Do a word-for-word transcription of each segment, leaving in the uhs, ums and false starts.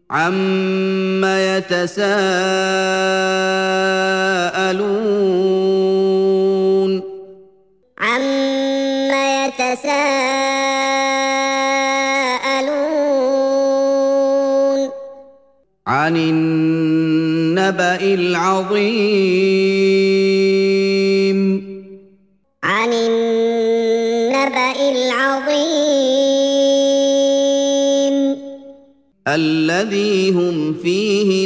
عَمَّ يَتَسَاءَلُونَ عَمَّ يَتَسَاءَلُونَ عَنِ النَّبَإِ الْعَظِيمِ عَنِ النَّبَإِ الْعَظِيمِ الَّذِي هُمْ فِيهِ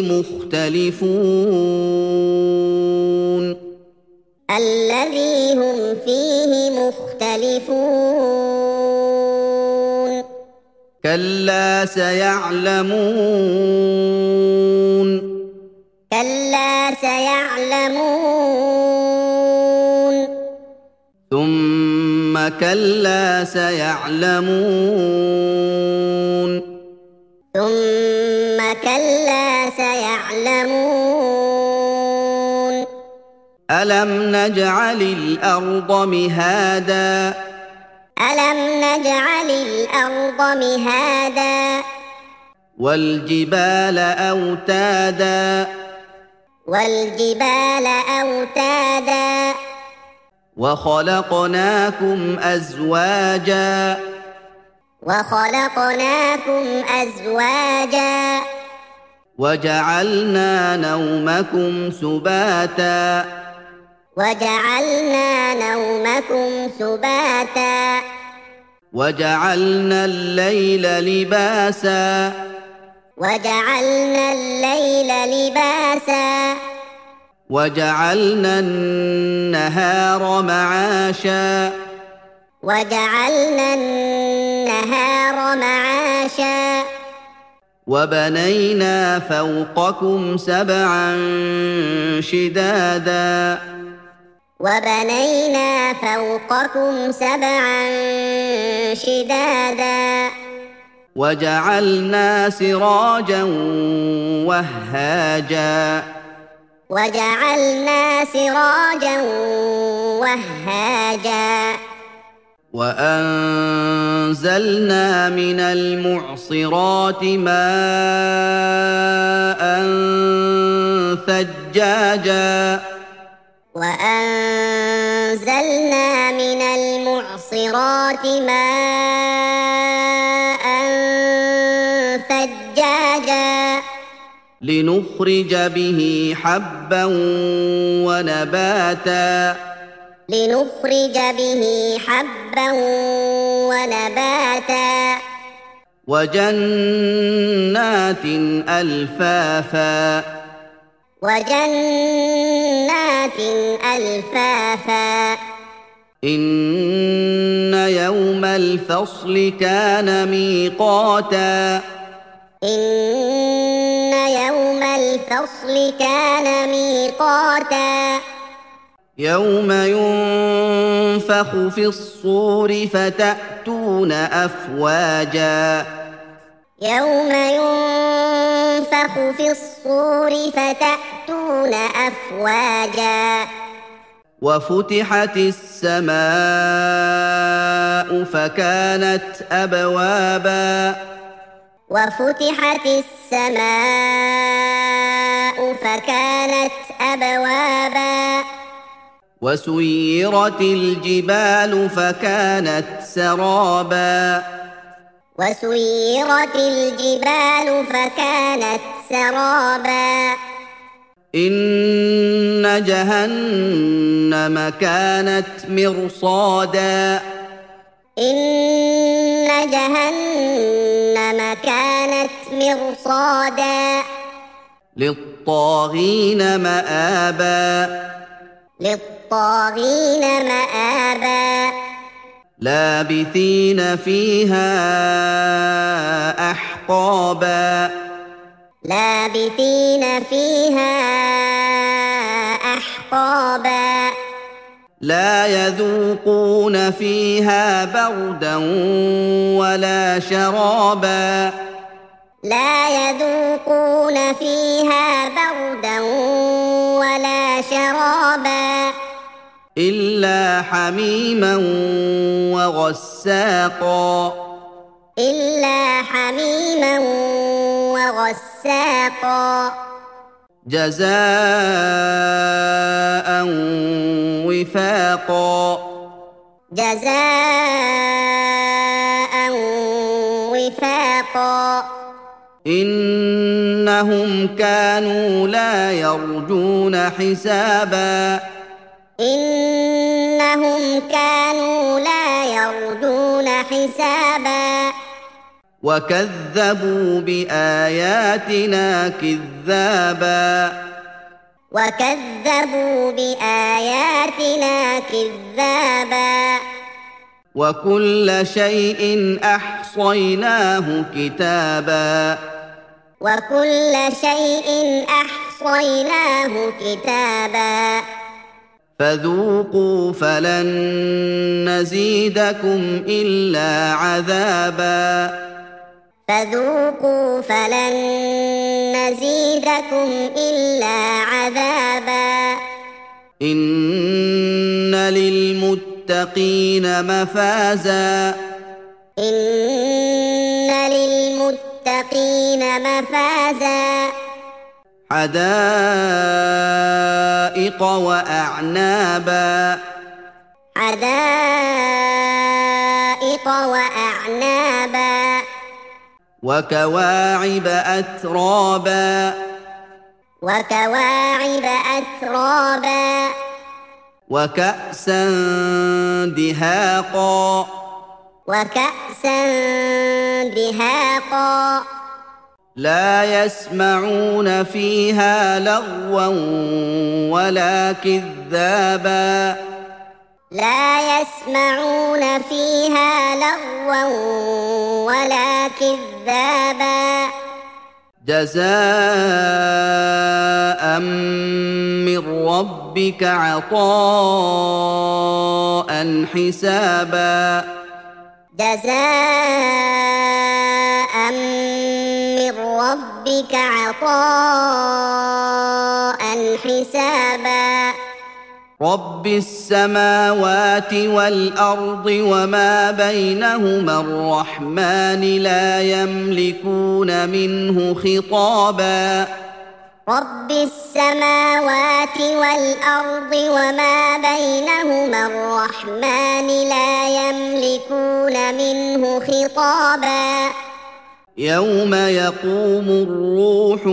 مُخْتَلِفُونَ الَّذِي هُمْ فِيهِ مُخْتَلِفُونَ كَلَّا سَيَعْلَمُونَ كَلَّا سَيَعْلَمُونَ ثُمَّ كَلَّا سَيَعْلَمُونَ ثُمَّ كَلَّا سَيَعْلَمُونَ أَلَمْ نَجْعَلِ الْأَرْضَ مِهَادًا أَلَمْ نَجْعَلِ الْأَرْضَ مِهَادًا وَالْجِبَالَ أَوْتَادًا وَالْجِبَالَ أَوْتَادًا وَخَلَقْنَاكُمْ أَزْوَاجًا وَخَلَقْنَاكُمْ أَزْوَاجًا وَجَعَلْنَا نَوْمَكُمْ سُبَاتًا وَجَعَلْنَا نَوْمَكُمْ سُبَاتًا وَجَعَلْنَا اللَّيْلَ لِبَاسًا وَجَعَلْنَا اللَّيْلَ لِبَاسًا وَجَعَلْنَا النَّهَارَ مَعَاشًا وَجَعَلْنَا النَّهَارَ مَعَاشًا وَبَنَيْنَا فَوْقَكُمْ سَبْعًا شِدَادًا وَبَنَيْنَا فَوْقَكُمْ سَبْعًا شِدَادًا وَجَعَلْنَا سِرَاجًا وَهَّاجًا وَجَعَلْنَا سِرَاجًا وَهَّاجًا وَأَنزَلْنَا مِنَ الْمُعْصِرَاتِ مَاءً ثَجَّاجًا وَأَنزَلْنَا مِنَ الْمُعْصِرَاتِ مَاءً ثَجَّاجًا لِنُخْرِجَ بِهِ حَبًّا وَنَبَاتًا لِنُخْرِجَ بِهِ حَبًّا وَنَبَاتًا وَجَنَّاتٍ أَلْفَافًا وَجَنَّاتٍ أَلْفَافًا إِنَّ يَوْمَ الْفَصْلِ كَانَ مِيقَاتًا إِنَّ يَوْمَ الْفَصْلِ كَانَ مِيقَاتًا يَوْمَ يُنفَخُ فِي الصُّورِ فَتَأْتُونَ أَفْوَاجًا يَوْمَ يُنفَخُ فِي الصُّورِ فَتَأْتُونَ أَفْوَاجًا وَفُتِحَتِ السَّمَاءُ فَكَانَتْ أَبْوَابًا وَفُتِحَتِ السَّمَاءُ فَكَانَتْ أَبْوَابًا وَسُيِّرَتِ الْجِبَالُ فَكَانَتْ سَرَابًا وَسُيِّرَتِ الْجِبَالُ فَكَانَتْ سَرَابًا إِنَّ جَهَنَّمَ كَانَتْ مِرْصَادًا إِنَّ جَهَنَّمَ كَانَتْ مِرْصَادًا لِّلطَّاغِينَ مَآبًا لِّلطَّاغِينَ مَآبًا لَابِثِينَ فِيهَا أَحْقَابًا لَابِثِينَ فِيهَا أَحْقَابًا لَا يَذُوقُونَ فِيهَا بَرْدًا وَلَا شَرَابًا لَا يَذُوقُونَ فِيهَا بَرْدًا وَلَا شَرَابًا إِلَّا حَمِيمًا وَغَسَّاقًا إِلَّا حَمِيمًا وغساقا جزاء وفاقا جزاء وفاقا إنهم كانوا لا يرجون حسابا إنهم كانوا لا يرجون حسابا وكذبوا بآياتنا كذابا وكذبوا بآياتنا كذابا وكل شيء أحصيناه كتابا وكل شيء أحصيناه كتابا فذوقوا فلن نزيدكم إلا عذابا فذوقوا فلن نزيدكم إلا عذابا إن للمتقين مفازا إن للمتقين مفازا حدائق وأعنابا حدائق وأعنابا وكواعب أترابا وكواعب أترابا وكأسا دهاقا وكأسا دهاقا لا يسمعون فيها لغوا ولا كذابا لا يسمعون فيها لغوا ولا كذابا جزاء من ربك عطاء حسابا جزاء من ربك عطاء حسابا رب السماوات والأرض وما بينهما الرحمن لا يملكون منه خطابا رب السماوات والأرض وما بينهما الرحمن لا يملكون منه خطابا يوم يقوم الروح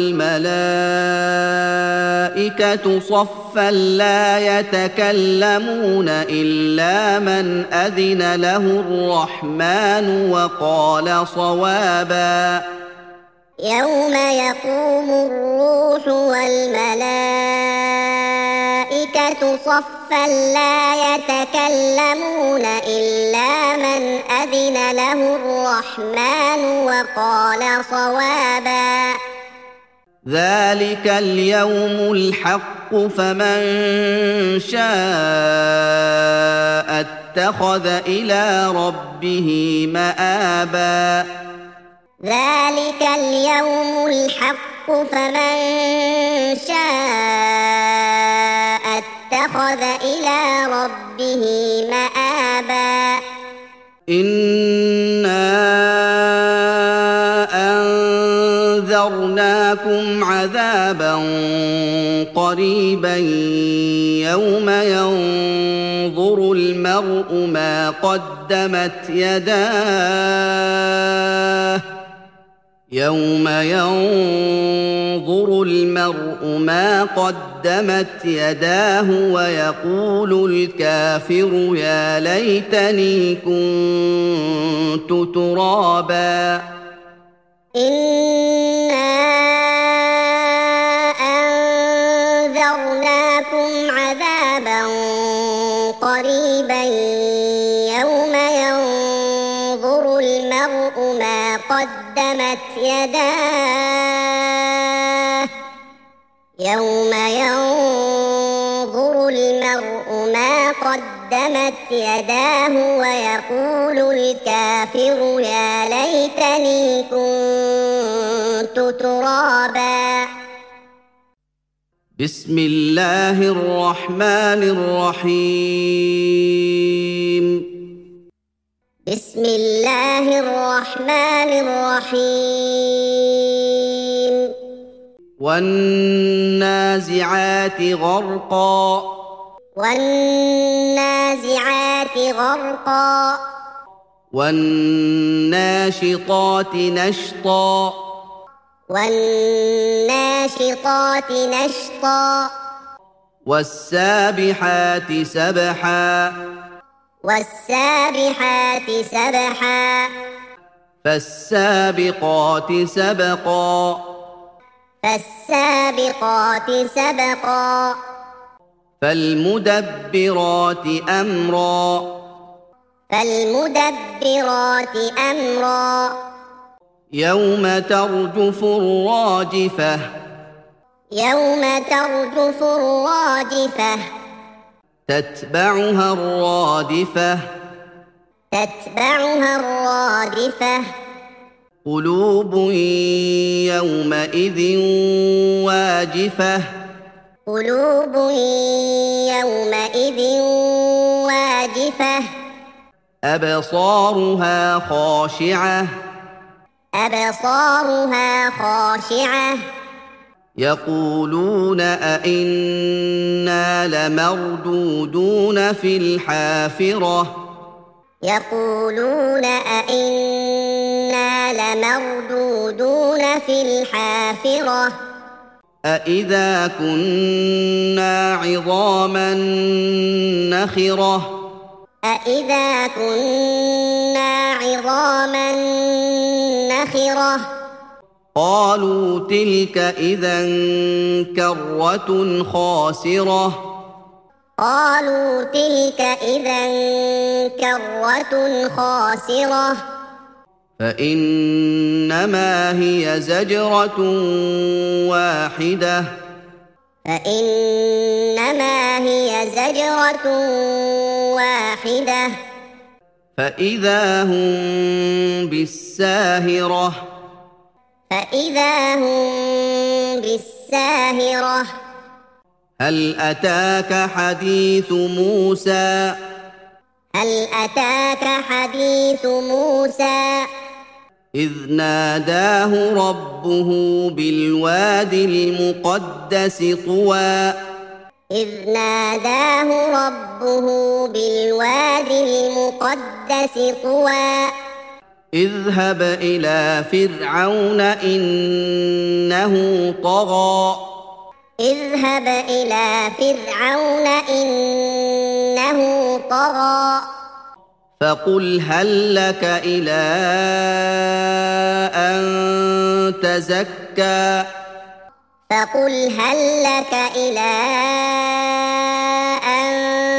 والملائكة صفا لا يتكلمون إلا من أذن له الرحمن وقال صوابا يوم يقوم الروح والملائكة صفا لا يتكلمون إلا من أذن له الرحمن وقال صوابا ذلك اليوم الحق فمن شاء اتخذ إلى ربه مآبا ذلك اليوم الحق فمن شاء اتخذ إلى ربه مآبا إنا أنذرناكم عذابا قريبا يوم ينظر المرء ما قدمت يداه يوم ينظر المرء ما قدمت يداه ويقول الكافر يا ليتني كنت ترابا إنا أنذرناكم عذابا قريبا يوم ينظر المرء ما قدمت يداه يوم ينظر المرء ما قدمت يداه ويقول الكافر يا ليتني كنت ترابا بسم الله الرحمن الرحيم بسم الله الرحمن الرحيم والنازعات غرقا والنازعات غرقا والناشطات نشطا والناشطات نشطا والسابحات سبحا والسابحات سبحا فالسابقات سبقا فالسابقات سبقا فالمدبرات أمرا فالمدبرات أمرا يوم ترجف الراجفة يوم ترجف الراجفة تتبعها الرادفة تتبعها الرادفة قلوب يومئذ واجفة قلوب يومئذ واجفة أبصارها خاشعة أبصارها خاشعة يقولون أئنا لمردودون في الحافرة يقولون أئنا لمردودون في الحافرة أإذا كنا عظاما نخرة أإذا كنا عظاما نخرة قالوا تلك إذا كرة خاسرة قالوا تلك إذا كرة خاسرة فإنما هي زجرة واحدة فإنما هي زجرة واحدة فإذا هم بالساهرة فإذا هم بالساهرة هل أتاك حديث موسى هل أتاك حديث موسى إذ ناداه ربه بالوادي المقدس طوى إذ ناداه ربه بالوادي المقدس طوى اذهب إلى فرعون إنه طغى اذهب إلى فرعون إنه طغى فقل هل لك إلى أن تزكى فقل هل لك إلى أن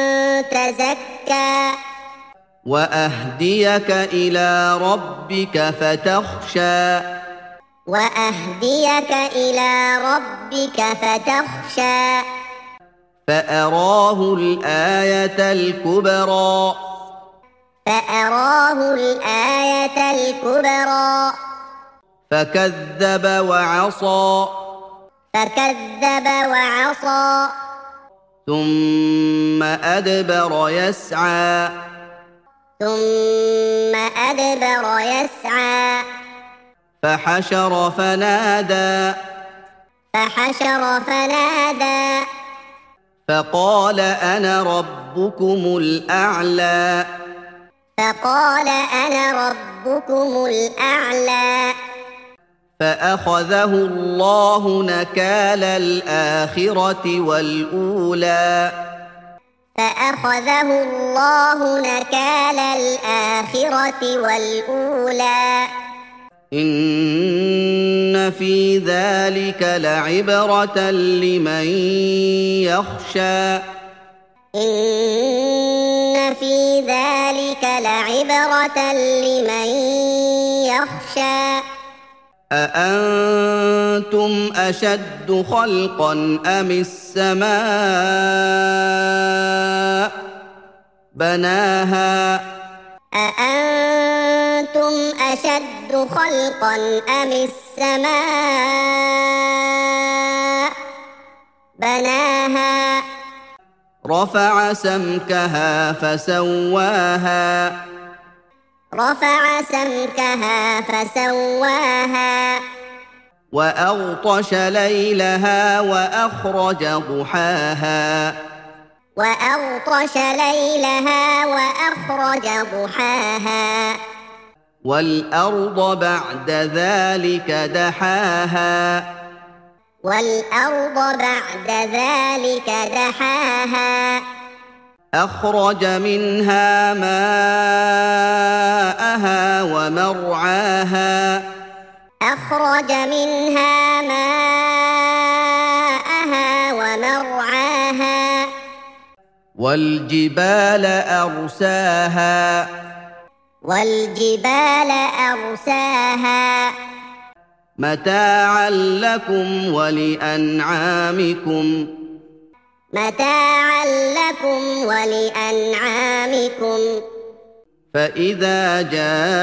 تزكى وأهديك إلى ربك فتخشى وأهديك إلى ربك فتخشى فأراه الآية الكبرى فأراه الآية الكبرى فكذب وعصى فكذب وعصى ثم أدبر يسعى ثم أدبر يسعى فحشر فنادى فحشر فنادى فقال أنا ربكم الأعلى فقال أنا ربكم الأعلى فأخذه الله نكال الآخرة والأولى فأخذه الله نكال الآخرة والأولى إن في ذلك لعبرة لمن يخشى إن في ذلك لعبرة لمن يخشى أأنتم أشد خلقا أم السماء بناها أأنتم أشد خلقا أم السماء بناها رفع سمكها فسواها رفع سمكها فسواها وأغطش ليلها وأخرج ضحاها وأغطش ليلها وأخرج ضحاها والأرض بعد ذلك دحاها والأرض بعد ذلك دحاها أخرج منها ماءها ومرعاها أخرج منها ماءها ومرعاها والجبال أرساها والجبال أرساها متاعا لكم ولأنعامكم متاعا لكم ولأنعامكم فإذا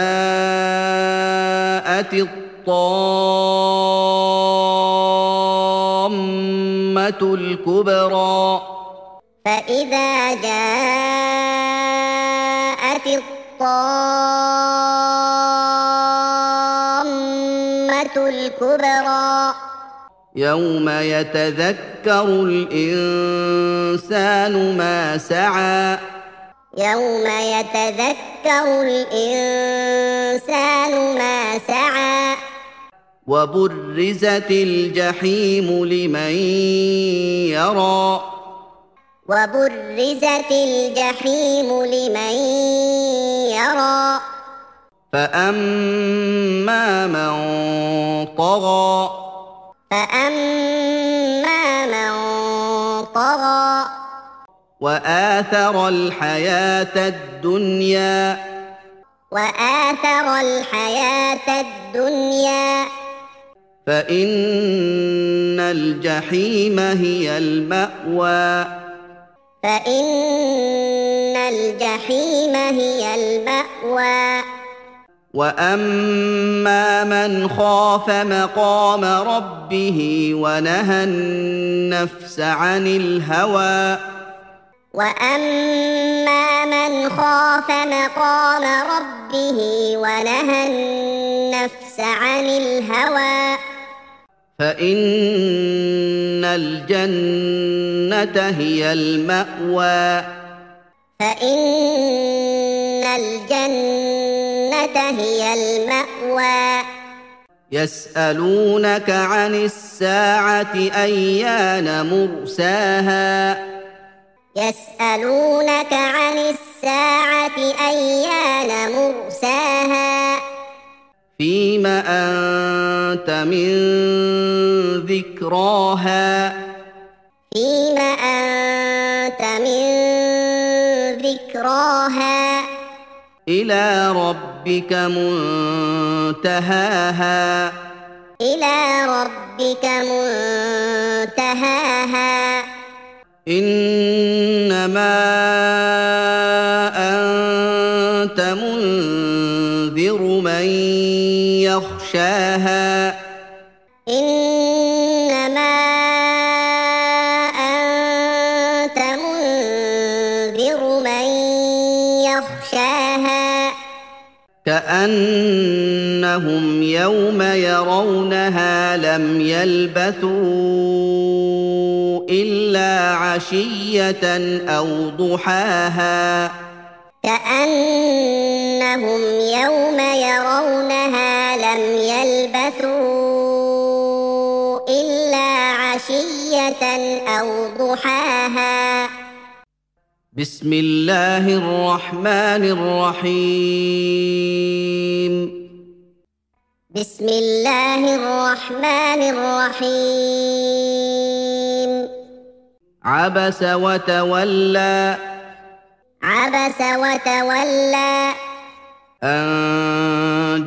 جاءت الطامة الكبرى فإذا جاءت الطامة الكبرى يوم يتذكر الإنسان ما سعى يوم يتذكر الإنسان ما سعى وبرزت الجحيم لمن يرى وبرزت الجحيم لمن يرى فأما من طغى فأما من طغى وآثر الحياة الدنيا وآثر الحياة الدنيا فإن الجحيم هي المأوى فإن الجحيم هي المأوى وأما من خاف مقام ربه ونهى النفس عن الهوى وأما من خاف مقام ربه ونهى النفس عن الهوى فإن الجنة هي المأوى فإن الجنة هي المأوى يسألونك عن الساعة أيان مرساها يسألونك عن الساعة أيان مرساها فيم أنت من ذكراها فيم أنت من ذكراها إلى ربك منتهاها إلى ربك منتهاها إنما أنت منذر من يخشاها إنما أنت منذر من يخشاها كأنهم يوم يرونها لم يلبثوا إلا عشية أو ضحاها كأنهم يوم يرونها لم يلبثوا إلا عشية أو ضحاها بسم الله الرحمن الرحيم بسم الله الرحمن الرحيم عبس وتولى عبس وتولى أن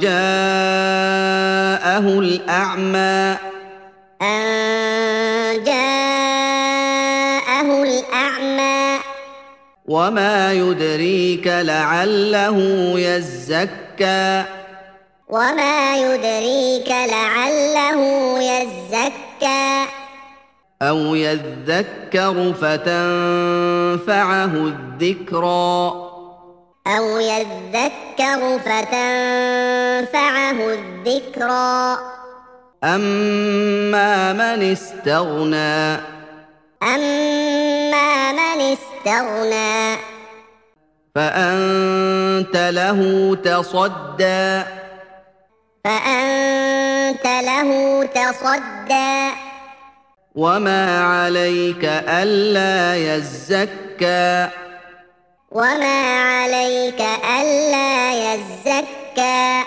جاءه الأعمى أن جاءه الأعمى وما يدريك لعله يزكى وما يدريك لعله يزكى أو يذكر فتنفعه الذكرى أو يذكر فتنفعه الذكرى أما من استغنى أما من استغنى فأنت له تصدى فأنت له تصدى وما عليك ألا يزكى وما عليك ألا يزكى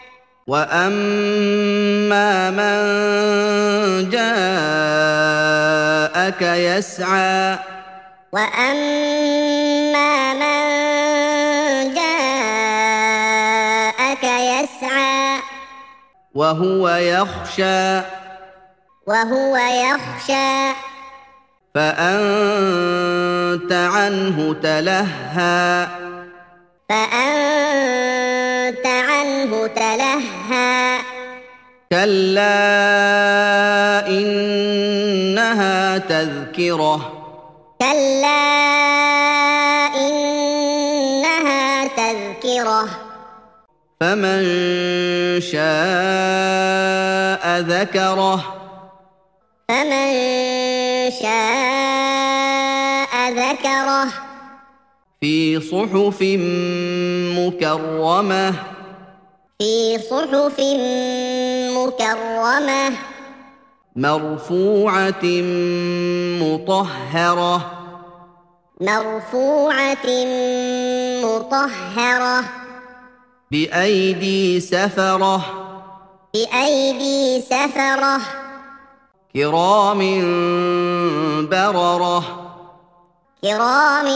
وأما من جاءك يسعى وأما من جاءك يسعى وهو يخشى وهو يخشى فأنت عنه تلهى فأنت عنه تلهى كلا إنها تذكرة كلا إنها تذكرة فمن شاء ذكره فمن شاء ذكره في صحف مكرمة في صحف مكرمة مرفوعة مطهرة مرفوعة مطهرة بأيدي سفرة بأيدي سفرة كرام بررة كرام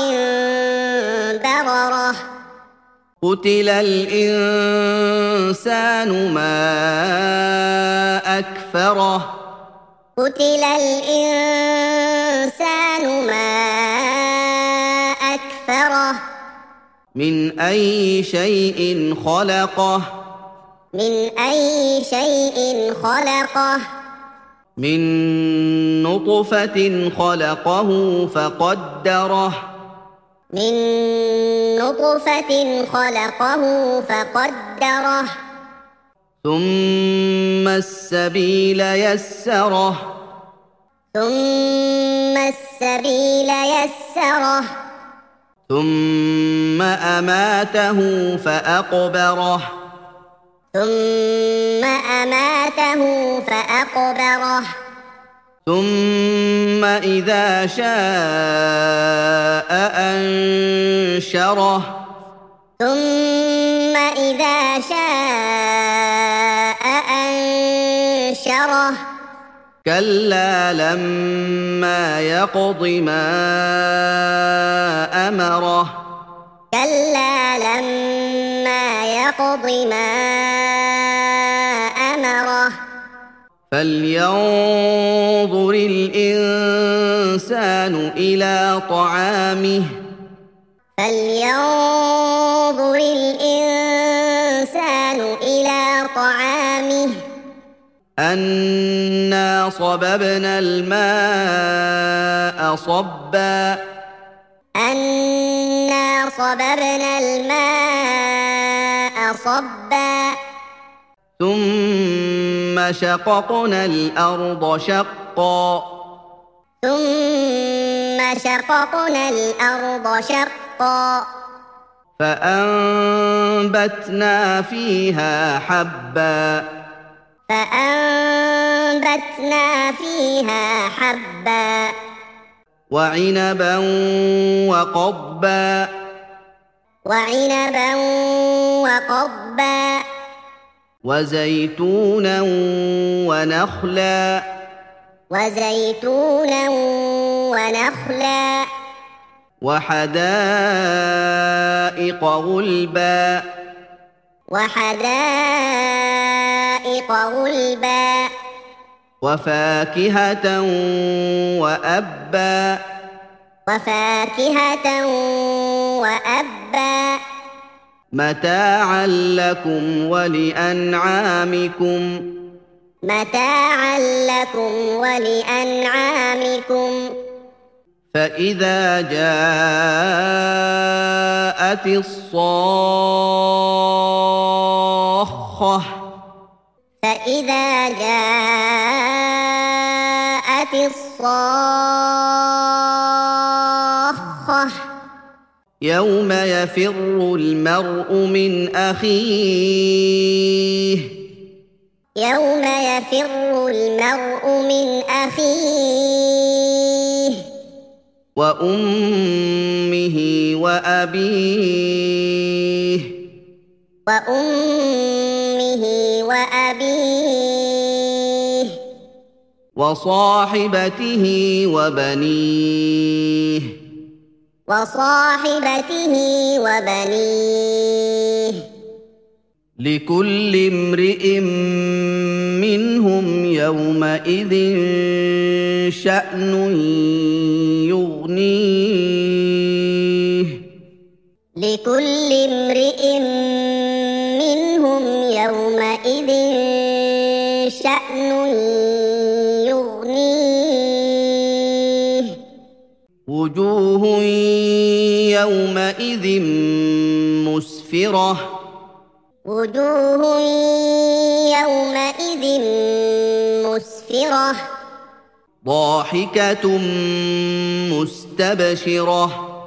بررة قتل الإنسان ما أكفره قتل الإنسان ما أكفره من أي شيء خلقه من أي شيء خلقه من نطفة خلقه فقدره من نطفة خلقه فقدره ثم السبيل يسره ثم السبيل يسره ثم أماته فأقبره ثم أماته فأقبره ثم إذا شاء أنشره ثم إذا شاء أنشره كلا لما يقض ما أمره كلا لما يقض ما أمره فلينظر الإنسان إلى طعامه فلينظر الإنسان إلى طعامه أنا صببنا الماء صبا أنا صببنا الماء صبا ثم شققنا الأرض شقا ثم شققنا الأرض شقا فأنبتنا فيها حبا فأنبتنا فيها حبا وعنبا وقضبا وعنبا وقضبا وزيتونا ونخلا وزيتونا ونخلا وحدائق غلبا وحدائق غلبا وفاكهة وأبا وفاكهة وأبا متاعا لكم ولأنعامكم متاعا لكم ولأنعامكم فإذا جاءت الصاخة فإذا جاءت الصاخة يوم يفر المرء من أخيه يوم يفر المرء من أخيه وأمه وأبيه وأمه وأبيه وصاحبته وبنيه وصاحبته وبنيه لكل امرئ منهم يومئذ شأن يغنيه لكل امرئ منهم يومئذ شأن يغنيه وجوه يومئذ مسفرة وجوه يومئذ مسفرة ضاحكة مستبشرة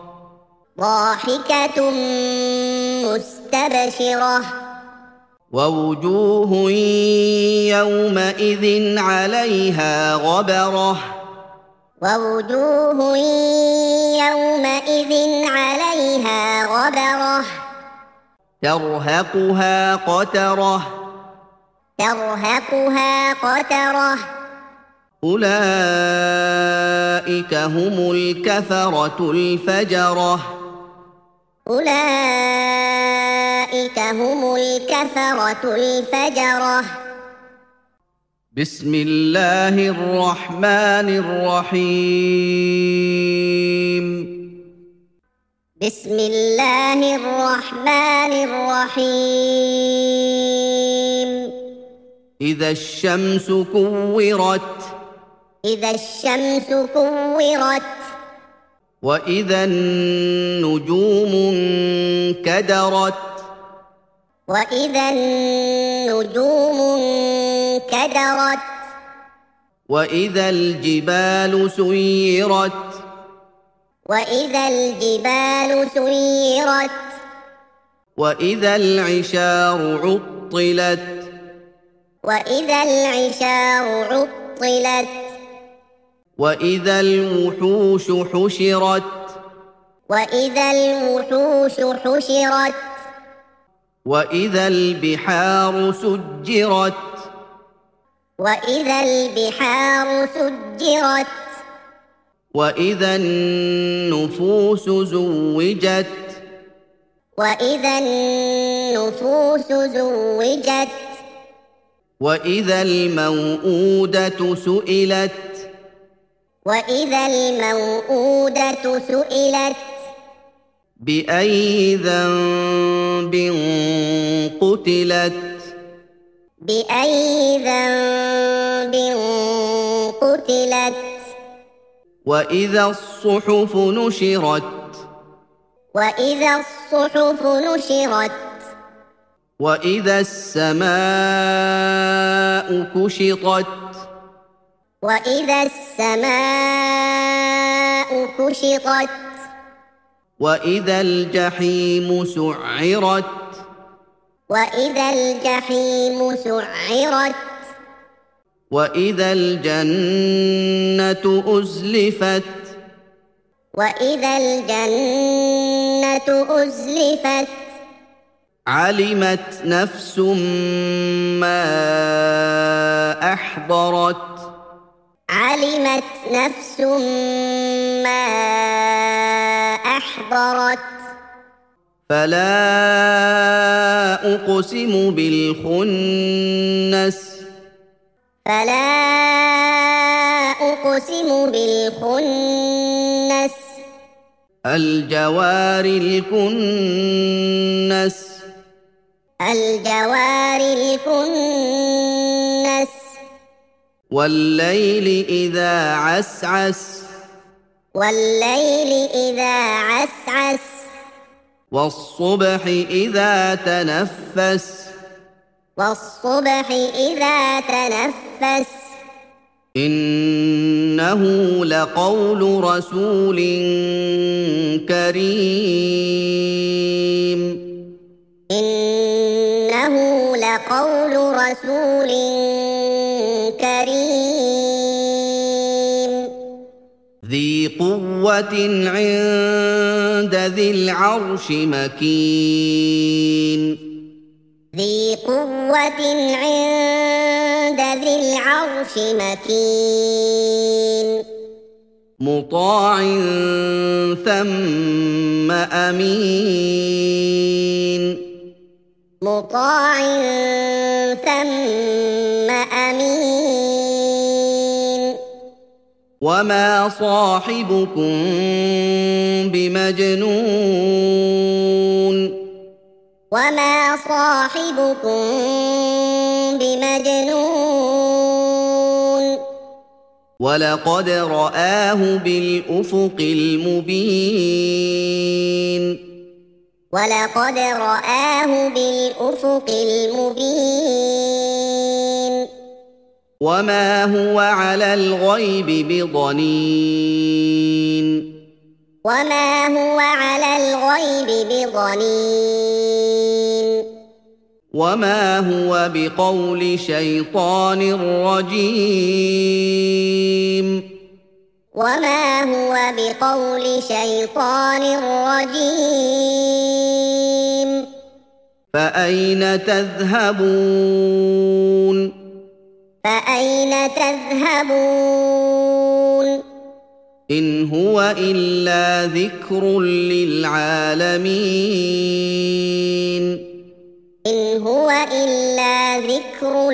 ضاحكة مستبشرة ووجوه يومئذ عليها غبرة ووجوه يومئذ عليها غبرة ترهقها قترة ترهقها قترة أولئك هم الكفرة الفجرة أولئك هم الكفرة الفجرة بسم الله الرحمن الرحيم بسم الله الرحمن الرحيم إذا الشمس كورت إذا الشمس كورت وإذا النجوم انكدرت وإذا النجوم انكدرت وإذا الجبال سيرت وإذا الجبال سيرت وإذا العشار عطلت وإذا العشار عطلت وإذا الوحوش حشرت وإذا الوحوش حشرت وإذا البحار سجرت وإذا البحار سجرت وإذا النفوس زوجت وإذا النفوس زوجت وإذا الموءودة سئلت وإذا الموءودة سئلت بأي ذنب قتلت بأي ذنب قتلت وإذا الصحف نشرت وإذا الصحف نشرت وإذا السماء كشطت وإذا السماء كشطت وإذا الجحيم سعرت وإذا الجحيم سعرت وإذا الجنة أزلفت وإذا الجنة أزلفت علمت نفس ما أحضرت علمت نفس ما أحضرت فلا أقسم بالخنس فلا أقسم بالخنس الجوار الكنس الجوار الكنس والليل إذا عسعس والليل إذا عسعس والصبح إذا تنفس والصبح إذا تنفس إنه لقول رسول كريم إنه لقول رسول كريم ذي قوة عند ذي العرش مكين ذي قوة عند ذي العرش مكين مطاع ثم أمين مطاع ثم أمين وما صاحبكم بمجنون وما صاحبكم بمجنون ولقد رآه بالأفق المبين ولقد رآه بالأفق المبين وما هو على الغيب بضنين وما هو على الغيب بضنين وما هو بقول شيطان رجيم وما هو بقول شيطان رجيم فأين تذهبون فأين تذهبون إن هو إلا ذكر للعالمين إن هو إلا ذكر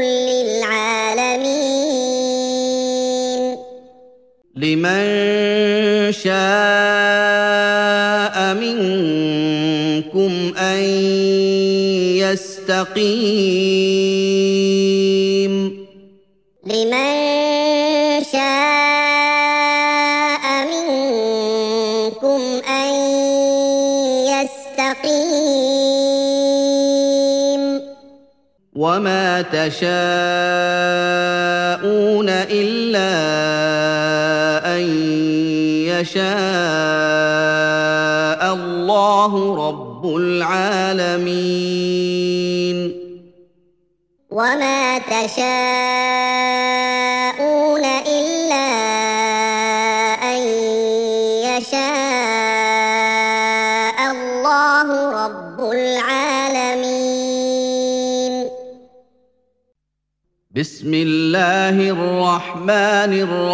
للعالمين لمن شاء منكم أن يستقيم لمن شاء منكم أن يستقيم وما تشاءون إلا أن يشاء الله رب العالمين وما تشاءون إلا أن يشاء الله رب العالمين بسم الله الرحمن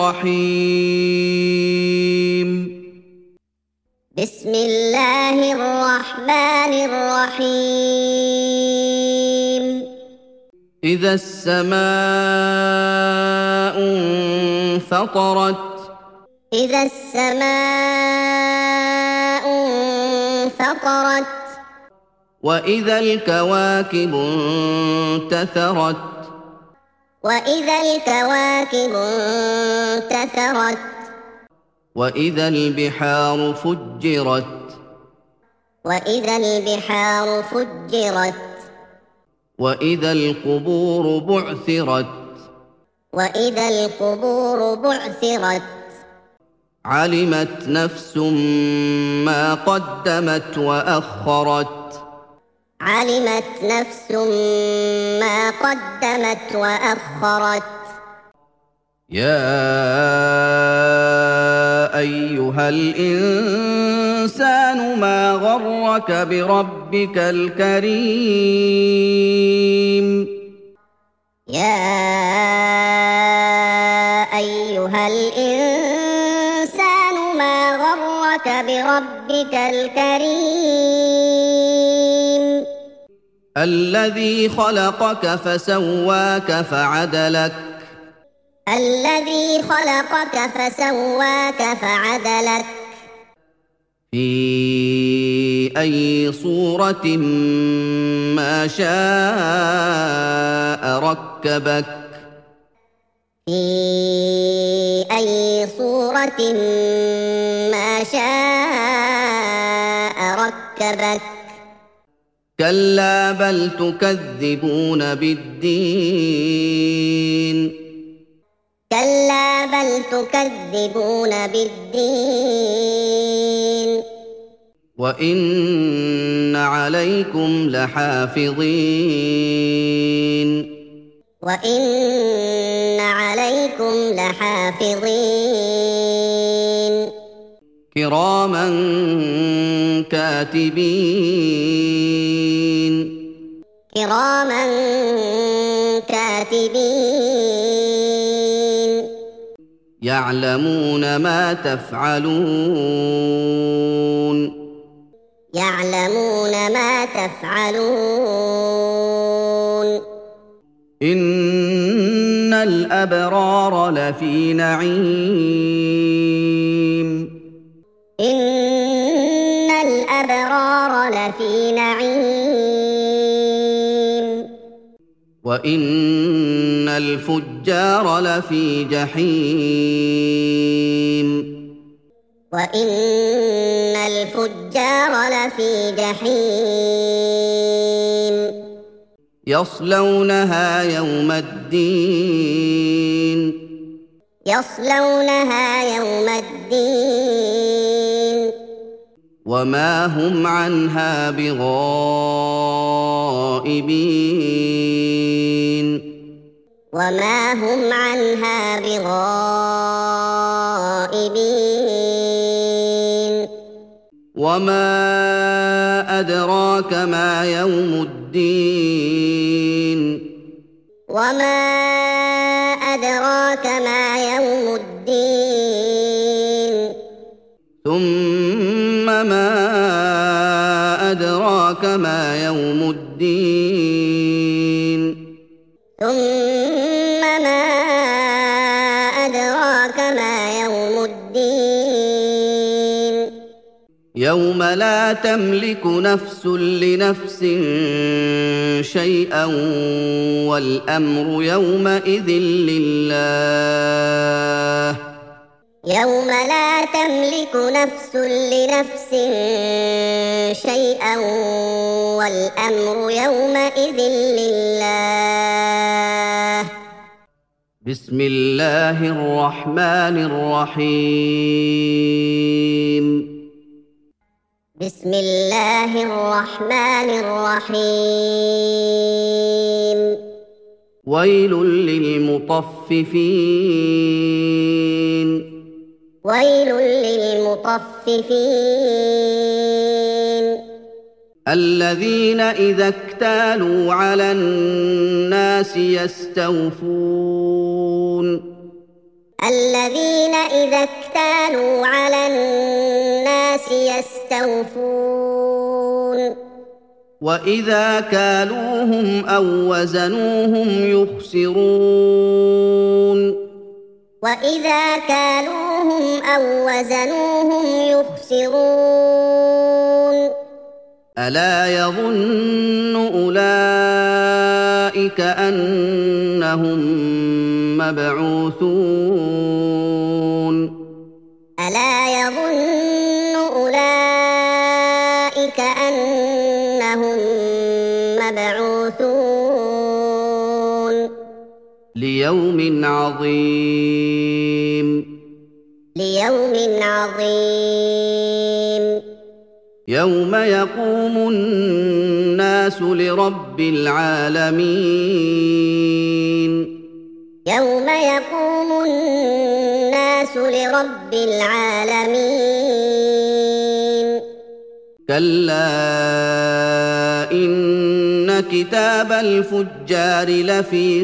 الرحيم بسم الله الرحمن الرحيم إذا السماء انفطرت إذا السماء انفطرت وإذا الكواكب انتثرت وإذا الكواكب انتثرت وإذا البحار فجرت وإذا البحار فجرت وإذا القبور بعثرت وإذا القبور بعثرت علمت نفس ما قدمت وأخرت علمت نفس ما قدمت وأخرت يا أيها الإنسان ما غرك بربك الكريم يا أيها الإنسان ما غرك بربك الكريم الذي خلقك فسواك فعدلك الذي خلقك فسواك فعدلك في أي صورة ما شاء ركبك في أي صورة ما شاء ركبك كلا بل تكذبون بالدين كلا بل تكذبون بالدين وإن عليكم لحافظين وإن عليكم لحافظين كراما كاتبين كراما كاتبين يعلمون ما تفعلون يعلمون ما تفعلون إن الأبرار لفي نعيم إن الأبرار لفي نعيم وإن الفجار لفي جحيم وإن الفجار لفي جحيم يصلونها يوم الدين يصلونها يوم الدين وما هم عنها بغائبين وما هم عنها بغائبين وما أدراك ما يوم الدين وما أدراك ما يوم الدين ثم ما أدراك ما يوم الدين ثم ما أدراك ما يوم الدين يوم لا تملك نفس لنفس شيئا والأمر يومئذ لله يوم لا تملك نفس لنفس شيئا والأمر يومئذ لله بسم الله الرحمن الرحيم بسم الله الرحمن الرحيم ويل للمطففين ويل للمطففين الذين إذا اكتالوا على الناس يستوفون الذين إذا اكتالوا على الناس يستوفون وإذا كالوهم أو وزنوهم يخسرون وإذا كالوهم أو وزنوهم يخسرون ألا يظن أولئك أنهم مبعوثون ألا يظن أولئك أنهم مبعوثون ليوم عظيم ليوم عظيم يوم يقوم الناس لرب العالمين يوم يقوم الناس لرب العالمين كلا إن كتاب الفجار لفي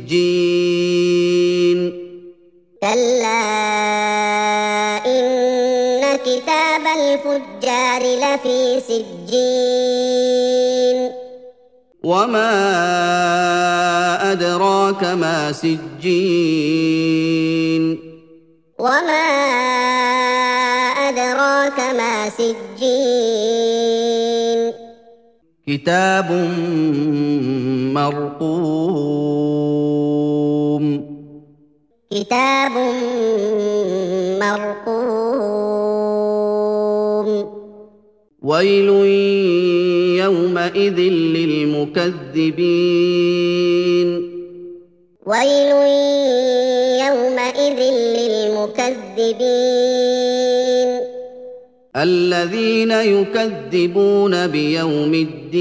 سجين كلا إن كتاب الفجار لفي سجين وما أدراك ما سجين وما أدراك ما سجين كتاب مرقوم كتاب مرقوم ويل يومئذ للمكذبين ويل يومئذ للمكذبين الذين يكذبون بيوم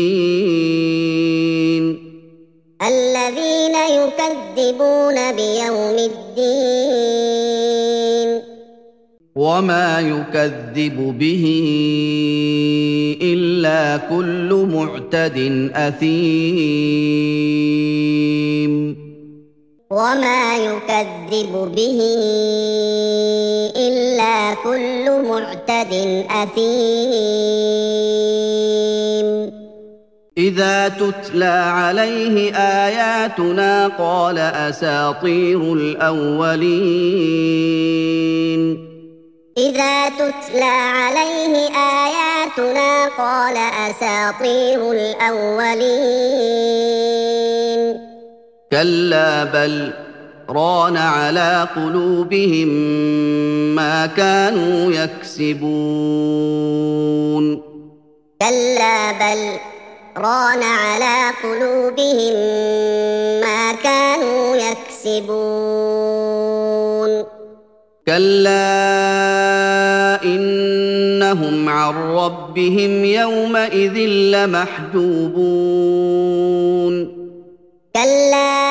الدين الذين يكذبون بيوم الدين وما يكذب به إلا كل معتد أثيم وما يكذب به إلا كل معتد أثيم إذا تتلى عليه آياتنا قال أساطير الأولين إذا تتلى عليه آياتنا قال أساطير الأولين كلا بل ران على قلوبهم ما كانوا يكسبون كلا بل ران على قلوبهم ما كانوا يكسبون كلا إنهم عن ربهم يومئذ لمحجوبون كلا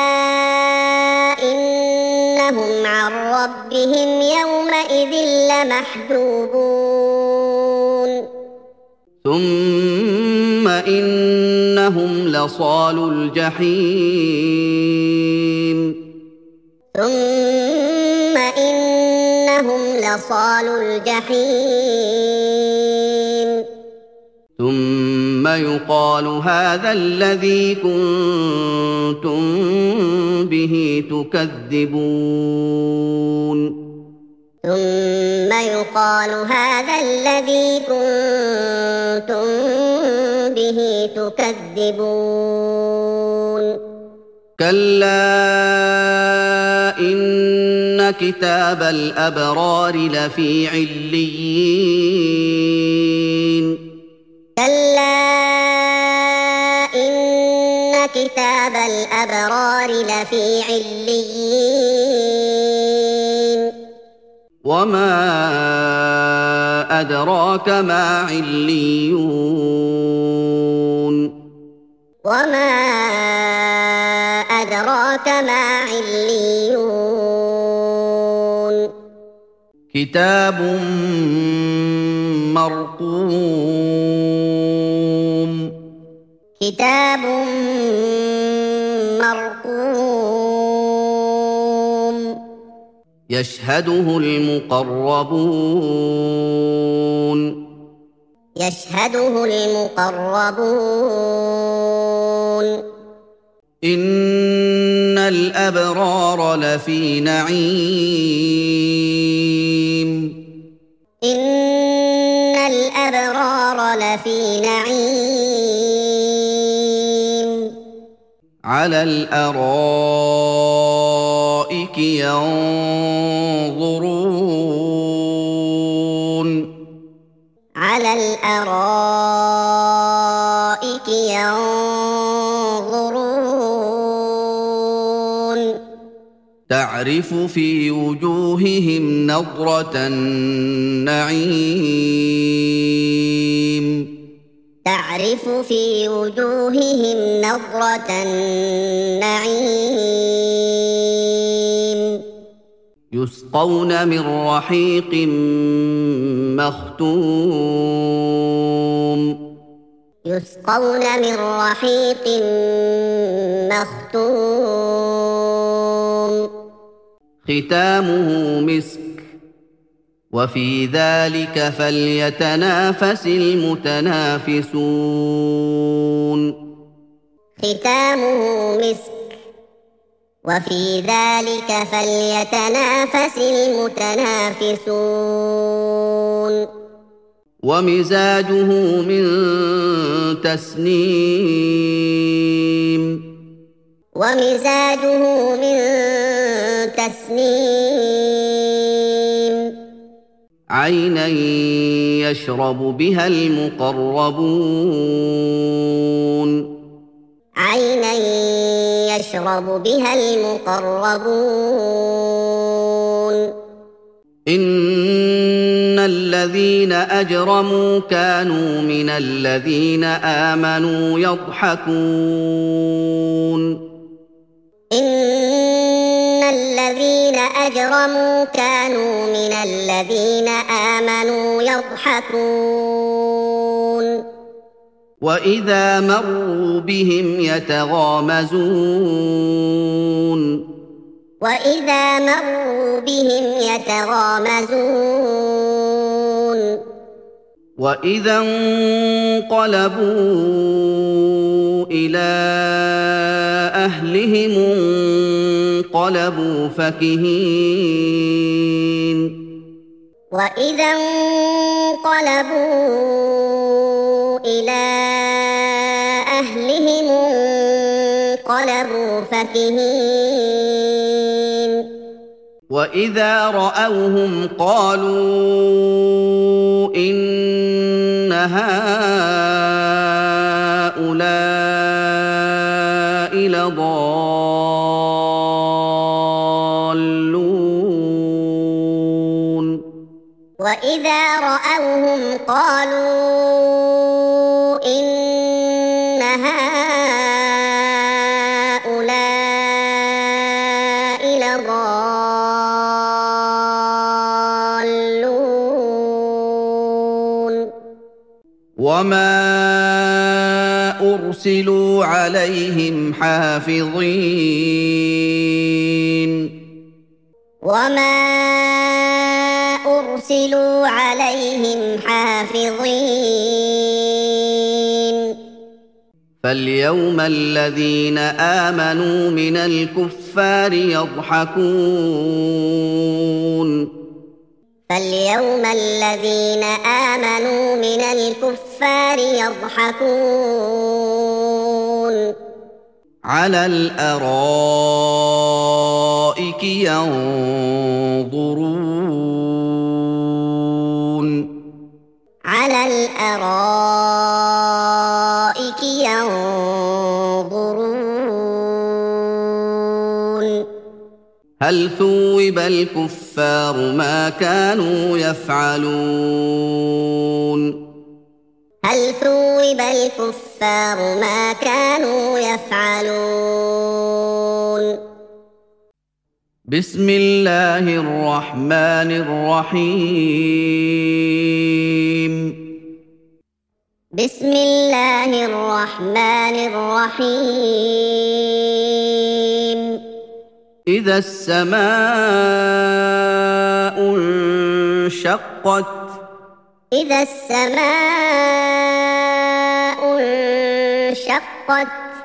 إنهم عن ربهم يومئذ لمحجوبون ثم إنهم لصالو الجحيم ثم إنهم لصالو الجحيم ثم يقال هذا الذي كنتم به تكذبون ثم يقال هذا الذي كنتم به تكذبون كلا إن كتاب الأبرار لفي عليين كلا إن كتاب الأبرار لفي عليين وما أدراك ما عليون وما أدراك ما عليون كتاب مرقوم كتاب مرقوم يشهده المقربون يشهده المقربون إن الأبرار لفي نعيم إن الأبرار لفي نعيم على الأرائك ينظرون على الأرائك ينظرون تعرف في وجوههم نضرة النعيم تعرف في وجوههم نضرة النعيم يسقون من رحيق مختوم يسقون من رحيق مختوم ختامه مسك وفي ذلك فليتنافس المتنافسون ختامه مسك وفي ذلك فليتنافس المتنافسون ومزاجه من تسنيم ومزاجه من تسنيم عينا يشرب بها المقربون عينا يشرب بها المقربون إن الذين أجرموا كانوا من الذين آمنوا يضحكون إن الذين أجرموا كانوا من الذين آمنوا يضحكون وإذا مروا بهم يتغامزون وإذا مروا بهم يتغامزون وإذا انقلبوا إلى أهلهم انقلبوا فكهين وإذا انقلبوا إلى أهلهم انقلبوا فكهين وإذا رأوهم قالوا إن هؤلاء لضالون وإذا رأوهم قالوا إن هؤلاء لضالون وما أرسلوا عليهم حافظين وما أرسلوا عليهم حافظين فاليوم الذين آمنوا من الكفار يضحكون فاليوم الذين آمنوا من الكفار يضحكون على الأرائك ينظرون على الأرائك ينظرون هل ثوب الكفار ما كانوا يفعلون هل ثوب الكفار ما كانوا يفعلون بسم الله الرحمن الرحيم بسم الله الرحمن الرحيم إذا السماء انشقت إذا السماء انشقت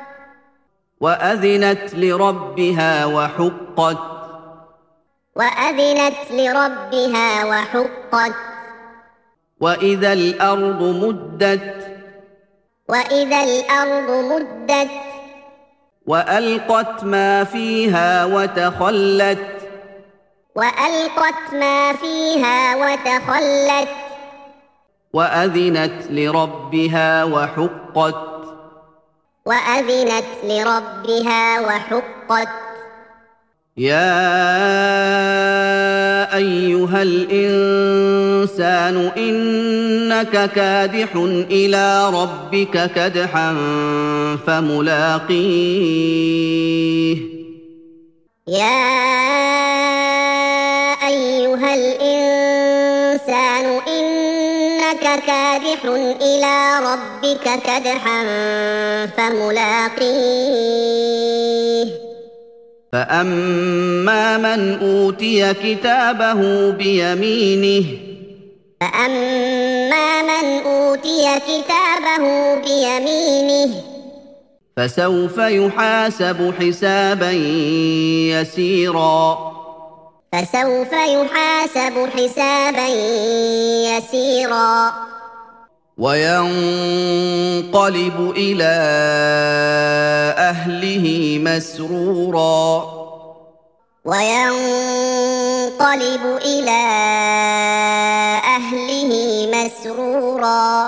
وأذنت لربها وحقت وأذنت لربها وحقت وإذا الأرض مدت وإذا الأرض مدت وألقت ما فيها وتخلت وألقت ما فيها وتخلت وأذنت لربها وحقت وأذنت لربها وحقت يا أيها الإنسان إنك كادح إلى ربك كدحا فملاقيه يا أيها الإنسان إنك كادح إلى ربك كدحا فملاقيه فأما من أوتي كتابه بيمينه فأما من أوتي كتابه بيمينه فسوف يحاسب حسابا يسيرا فسوف يحاسب حسابا يسيرا وينقلب إلى أهله مسرورا وينقلب إلى مسرورا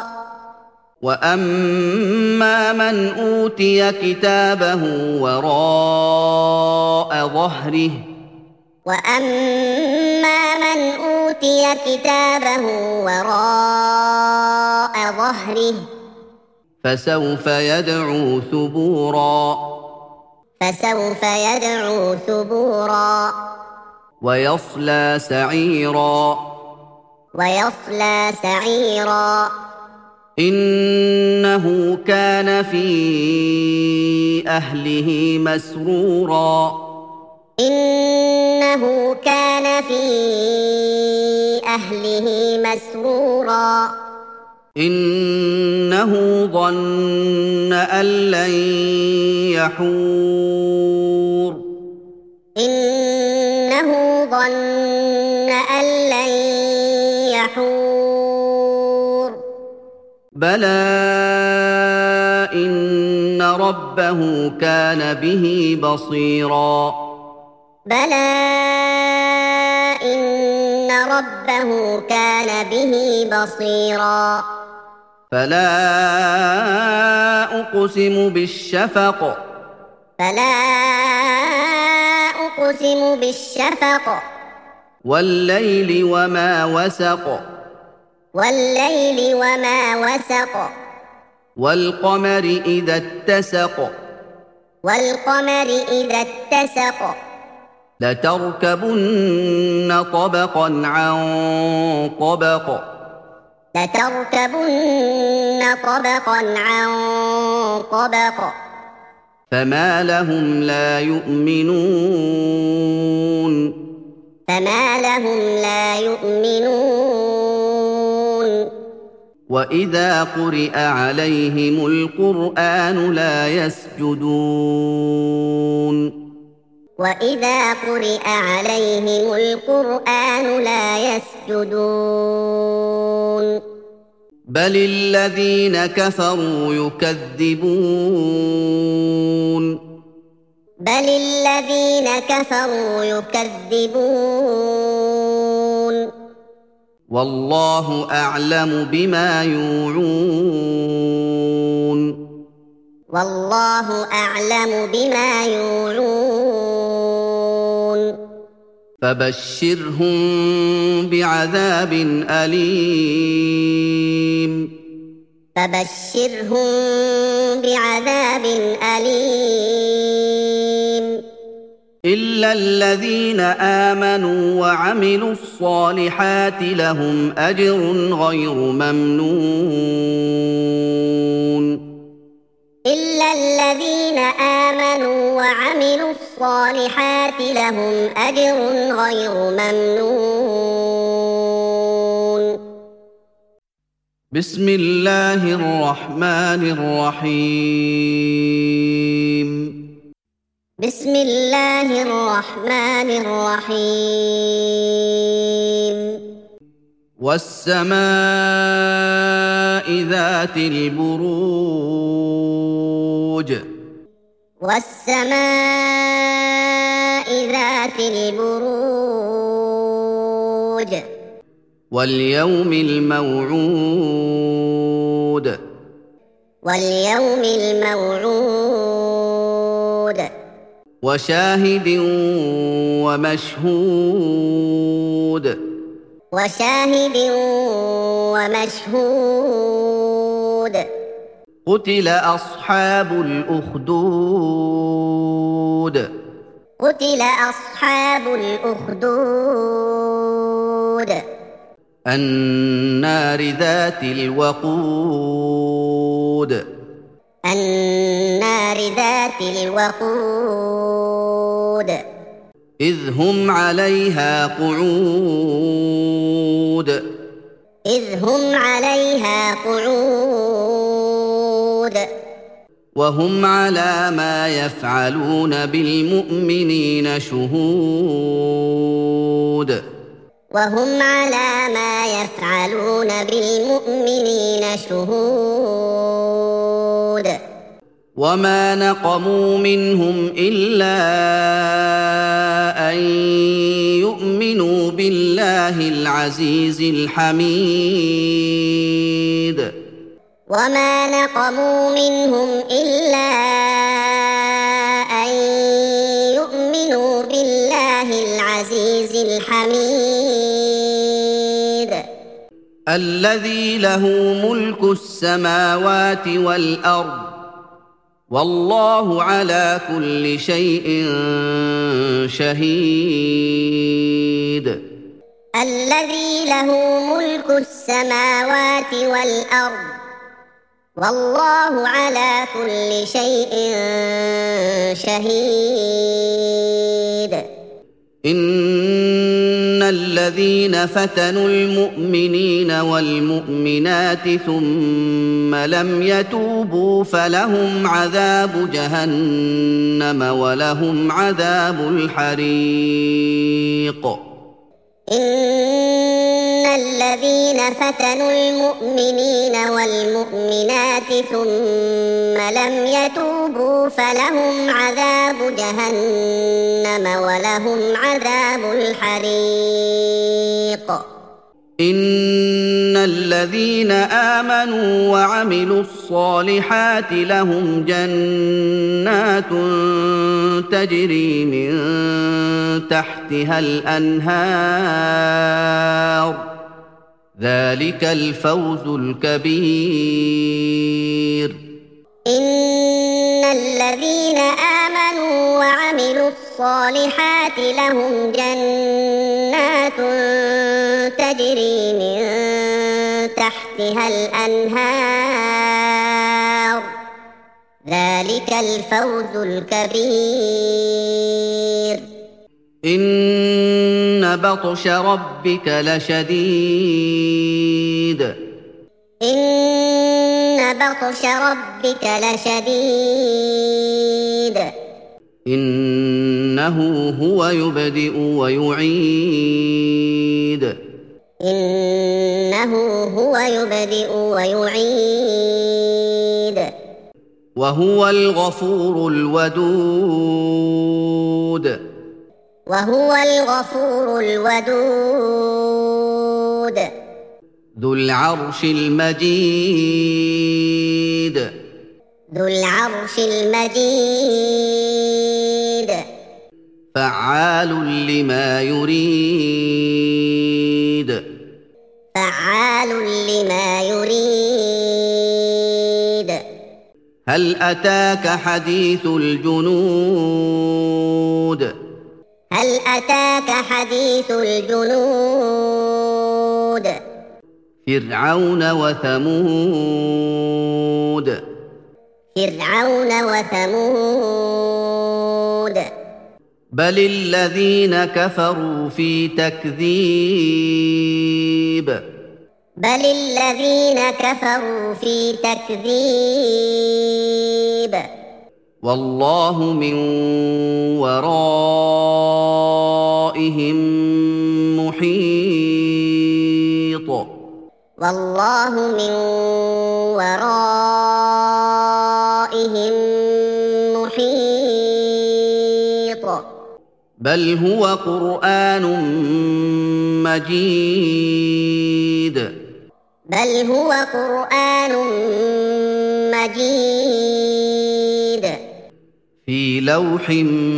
وأما من أوتي كتابه وراء ظهره وأما من أوتي كتابه وراء ظهره فسوف يدعو ثبورا فسوف يدعو ثبورا ويصلى سعيرا ويصلى سعيرا إنه كان في أهله مسرورا إنه كان في أهله مسرورا إنه ظن أن لن يحور إنه ظن أن لن يحور بلى إن ربه كان به بصيرا بلى إن ربه كان به بصيرا فلا أقسم بالشفق فلا أقسم بالشفق والليل وما وسق والليل وما وسق والقمر إذا اتسق والقمر إذا اتسق لتركبن طبقا عن طبق لتركبن طبقا عن طبق فما لهم لا يؤمنون فما لهم لا يؤمنون وإذا قرئ عليهم القرآن لا يسجدون وإذا قرئ عليهم القرآن لا يسجدون بل الذين كفروا يكذبون بل الذين كفروا يكذبون والله أعلم بما يوعون والله أعلم بما يوعون فبشرهم بعذاب أليم فبشرهم بعذاب أليم إلا الذين آمنوا وعملوا الصالحات لهم أجر غير ممنون إلا الذين آمنوا وعملوا الصالحات لهم أجر غير ممنون بسم الله الرحمن الرحيم بسم الله الرحمن الرحيم والسماء ذات البروج والسماء ذات البروج واليوم الموعود واليوم الموعود وشاهد ومشهود وشاهد ومشهود قتل أصحاب الأخدود قتل أصحاب الأخدود النار ذات الوقود النار ذات الوقود إذ هم عليها قعود إذ هم عليها قعود وهم على ما يفعلون بالمؤمنين شهود وهم على ما يفعلون بالمؤمنين شهود وما نقموا منهم إلا أن يؤمنوا بالله العزيز الحميد وما نقموا منهم إلا أن يؤمنوا بالله العزيز الحميد الذي له ملك السماوات والأرض والله على كل شيء شهيد الذي له ملك السماوات والأرض والله على كل شيء شهيد إن الذين فتنوا المؤمنين والمؤمنات ثم لم يتوبوا فلهم عذاب جهنم ولهم عذاب الحريق إن الذين فتنوا المؤمنين والمؤمنات ثم لم يتوبوا فلهم عذاب جهنم ولهم عذاب الحريق إن الذين آمنوا وعملوا الصالحات لهم جنات تجري من تحتها الأنهار ذلك الفوز الكبير إن الذين آمنوا وعملوا الصالحات لهم جنات تجري من تحتها الأنهار ذلك الفوز الكبير إن بطش ربك لشديد إن بطش ربك لشديد إنه هو يبدئ ويعيد إنه هو يبدئ ويعيد وهو الغفور الودود وهو الغفور الودود ذو العرش المجيد ذو العرش المجيد فعال لما يريد فعال لما يريد هل أتاك حديث الجنود هل أتاك حديث الجنود فرعون وثمود فرعون وثمود بل الذين كفروا في تكذيب بل الذين كفروا في تكذيب والله من ورائهم محيط والله من ورائهم محيط بل هو قرآن مجيد بل هو قرآن مجيد في لوح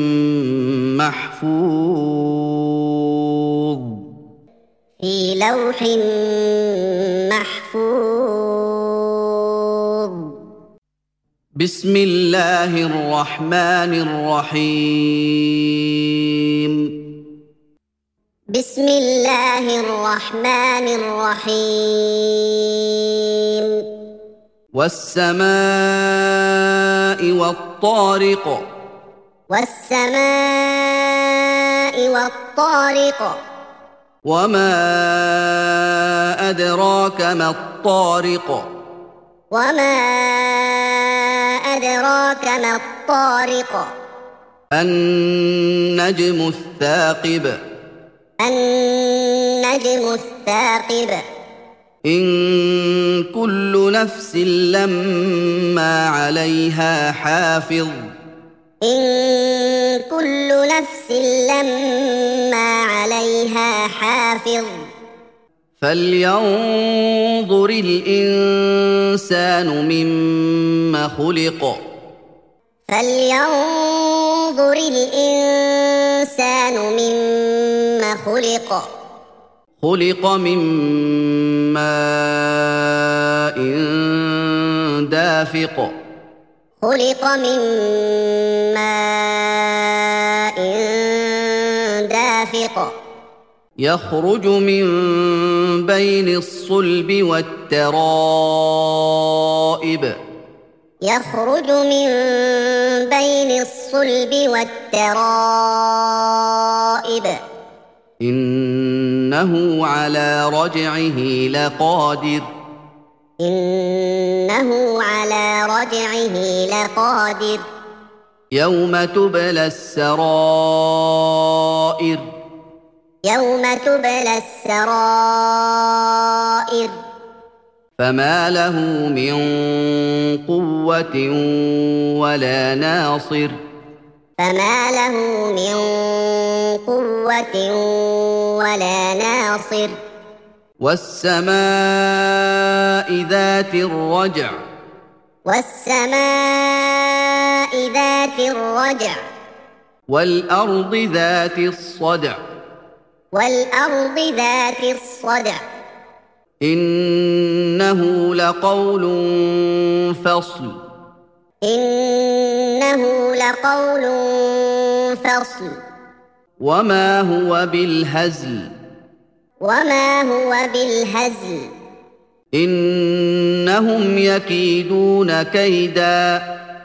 محفوظ في لوح محفوظ بسم الله الرحمن الرحيم بسم الله الرحمن الرحيم والسماء والطارق والسماء والطارق وما أدراك ما الطارق وما أدراك ما الطارق النجم الثاقب النجم الثاقب إن كل نفس لما عليها حافظ إن كل نفس لما عليها حافظ فلينظر الإنسان مما خلق فلينظر الإنسان مما خلق خلق من ماء دافق خلق من ماء دافق يخرج من بين الصلب والترائب يخرج من بين الصلب والترائب إنه على رجعه لقادر إنه على رجعه لقادر يوم تبلى السرائر يوم تبلى السرائر فما له من قوة ولا ناصر فما له من قوة ولا ناصر والسماء ذات الرجع والسماء ذات الرجع والأرض ذات الصدع والأرض ذات الصدع إنه لقول فصل إنه لقول فصل وما هو بالهزل وما هو بالهزل إنهم يكيدون كيدا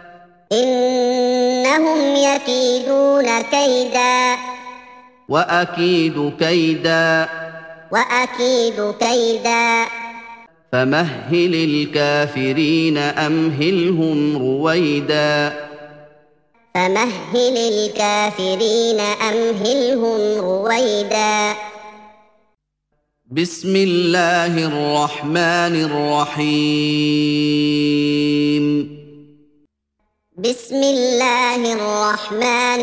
إنهم يكيدون كيدا وأكيد كيدا وأكيد كيدا فمهل الكافرين أمهلهم رويدا فمهل الكافرين أمهلهم رويدا بسم الله الرحمن الرحيم بسم الله الرحمن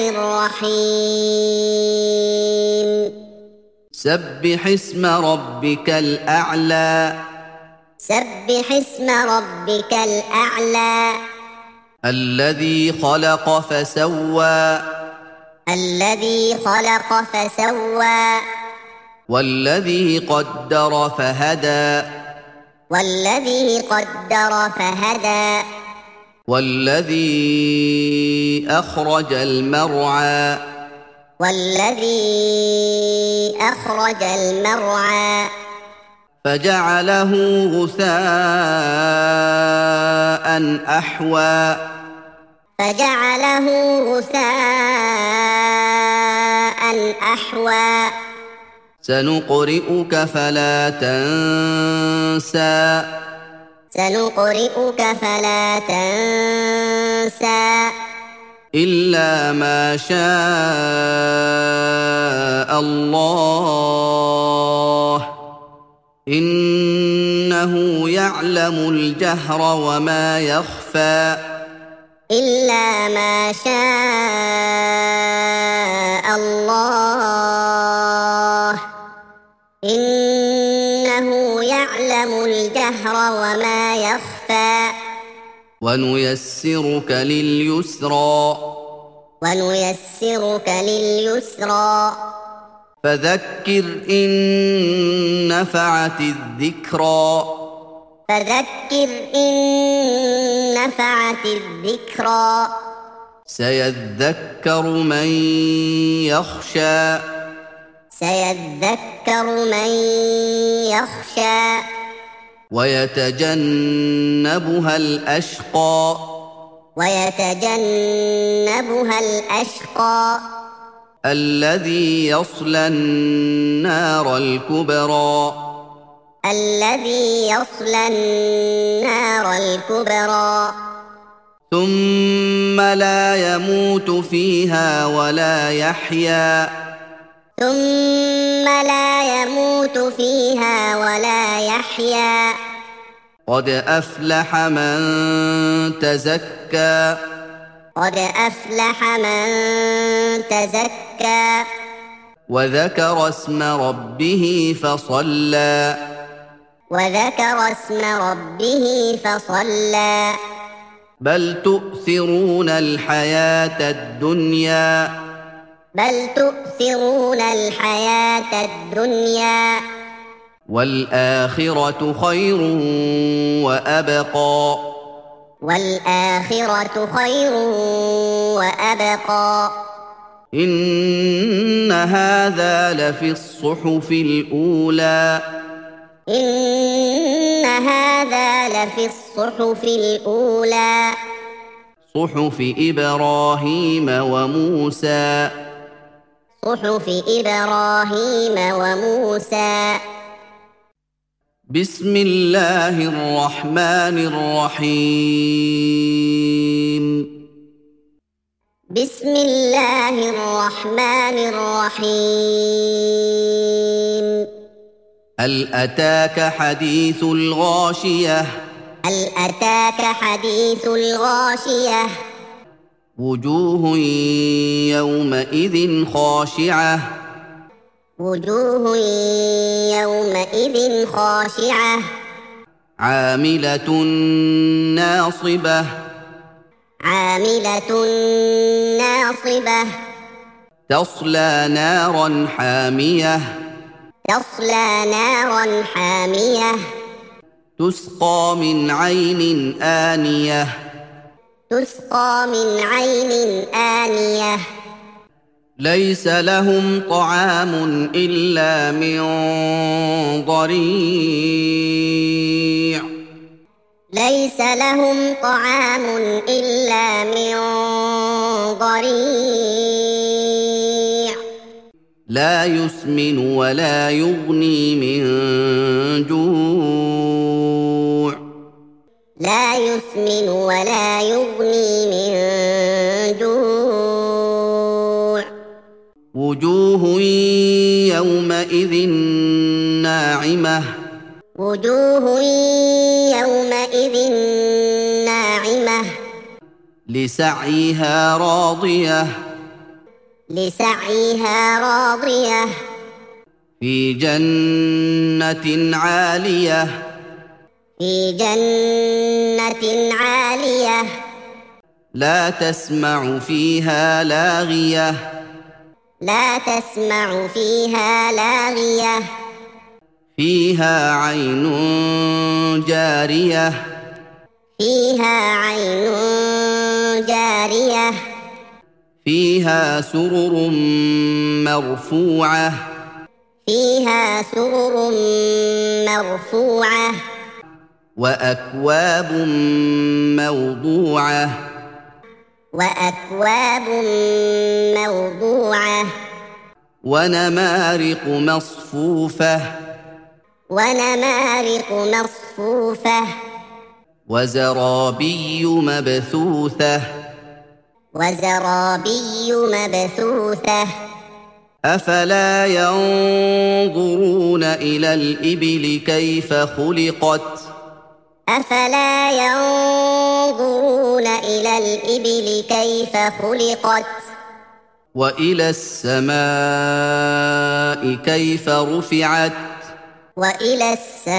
الرحيم سبح اسم ربك الأعلى سبح اسم ربك الأعلى الذي خلق فسوى الذي خلق فسوى والذي قدر فهدى والذي قدر فهدى والذي أخرج المرعى والذي أخرج المرعى فجعله غثاء أحوى فجعله غثاء أحوى سنقرئك فلا تنسى سنقرئك فلا تنسى إلا ما شاء الله إنه يعلم الجهر وما يخفى إلا ما شاء الله إنه يعلم الجهر وما يخفى ونيسرك لليسرى ونيسرك لليسرى فذكر إن نفعت الذكرى فذكر إن نفعت الذكرى سيذكر من يخشى سيذكر من يخشى ويتجنبها الأشقى ويتجنبها الأشقى الذي يصلى النار الكبرى الذي يصلى النار الكبرى ثم لا يموت فيها ولا يحيا ثم لا يموت فيها ولا يحيا قد أفلح من تزكى قد أفلح من تزكى وذكر اسم ربه فصلى وذكر اسم ربه فصلى بل تؤثرون الحياة الدنيا بل تؤثرون الحياة الدنيا والآخرة خير وأبقى والآخرة خير وأبقى إن هذا لفي الصحف الأولى إن هذا لفي الصحف الأولى صحف إبراهيم وموسى صحف إبراهيم وموسى بسم الله الرحمن الرحيم بسم الله الرحمن الرحيم هل أتاك حديث الغاشية هل أتاك حديث الغاشية وجوه يومئذ خاشعة وجوه يومئذ خاشعة عاملة ناصبة عاملة ناصبة تصلى نارا حامية تصلى نارا حامية تسقى من عين آنية تسقى من عين آنية ليس لهم طعام إلا من ضريع ليس لهم طعام إلا من ضريع لا يسمن ولا يغني من جوع لا يسمن ولا يغني من جوع وجوه يومئذ ناعمة وجوه يومئذ ناعمة لسعيها راضية لسعيها راضية في جنة عالية في جنة عالية لا تسمع فيها لاغية لا تسمع فيها لاغية فيها عين جارية فيها عين جارية فيها سرر مرفوعة فيها سرر مرفوعة وأكواب موضوعة وأكواب موضوعة ونمارق مصفوفة ونمارق مصفوفة وزرابي مبثوثة وزرابي مبثوثة أفلا ينظرون إلى الإبل كيف خلقت أفلا ينظرون إلى الإبل كيف خلقت وإلى السماء كيف رفعت وإلى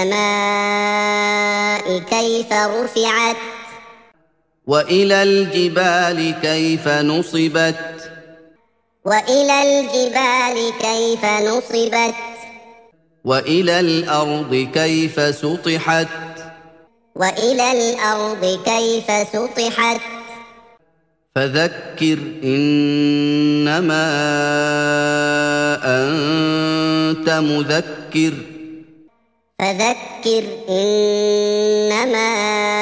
السماء كيف رفعت وإلى الجبال كيف نصبت وإلى الجبال كيف نصبت وإلى الأرض كيف سطحت وإلى الأرض كيف سطحت فذكر إنما أنت مذكر فذكر إنما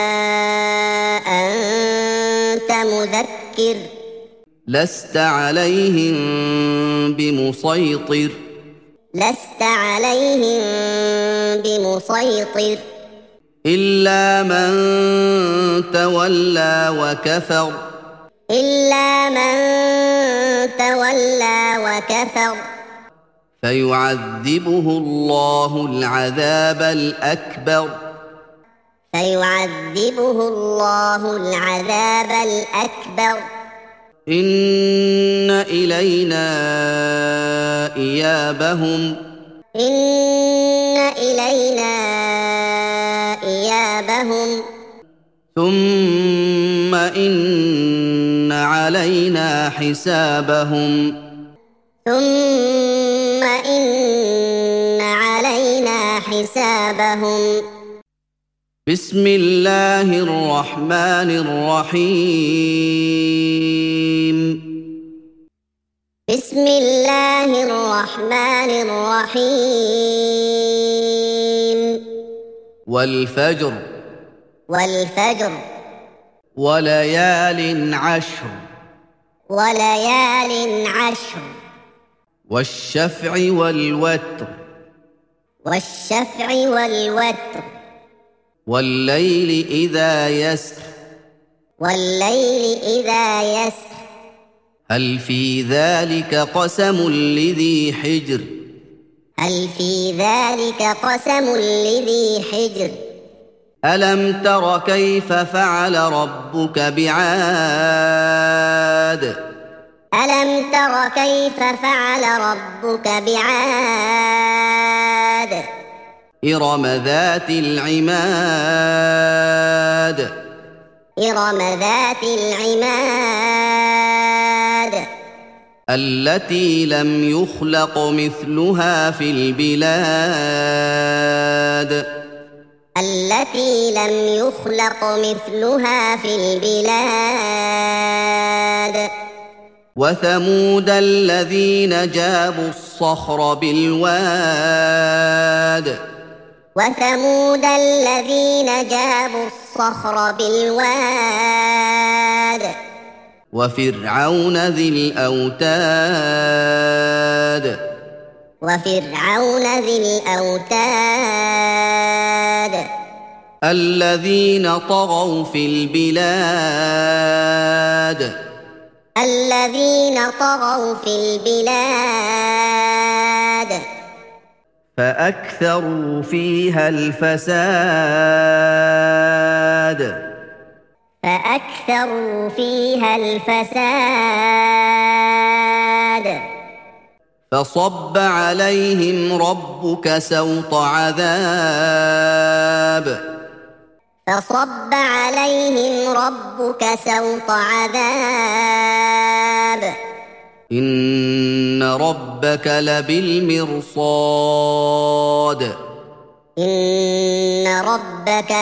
أنت مذكر لست عليهم بمسيطر لست عليهم بمسيطر إلا من تولى وكفر إلا من تولى وكفر فيعذبه الله العذاب الأكبر فيعذبه الله العذاب الأكبر إن إلينا إيابهم إن إلينا إيابهم ثم إن علينا حسابهم ثم إن علينا حسابهم بسم الله الرحمن الرحيم بسم الله الرحمن الرحيم والفجر والفجر وليال عشر وليال عشر والشفع والوتر والشفع والوتر والليل إذا يسر والليل إذا يسر هل في ذلك قسم لذي حجر هل في ذلك قسم لذي حجر ألم تر كيف فعل ربك بعاد ألم تر كيف فعل ربك بعاد إرم ذات العماد إرم ذات العماد التي لم يخلق مثلها في البلاد التي لم يخلق مثلها في البلاد وثمود الذين جابوا الصخر بالواد وثمود الذين جابوا الصخر بالواد وفرعون ذي الأوتاد وفرعون ذي الأوتاد الذين طغوا في البلاد الذين طغوا في البلاد فأكثروا فيها الفساد فأكثروا فيها الفساد فصب عليهم ربك سوط عذاب فصب عليهم ربك سوط عذاب إن ربك لبالمرصاد إن ربك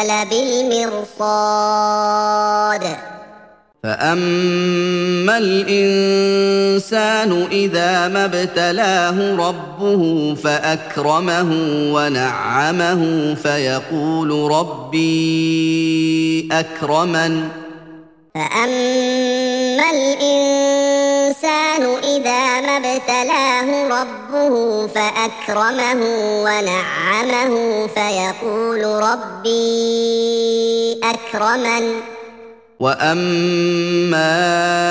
لبالمرصاد فأما الإنسان إذا ما ابتلاه ربه فأكرمه ونعمه فيقول ربي أكرمن فأما الإنسان إذا ما ابتلاه ربه فأكرمه ونعمه فيقول ربي أكرمن وأما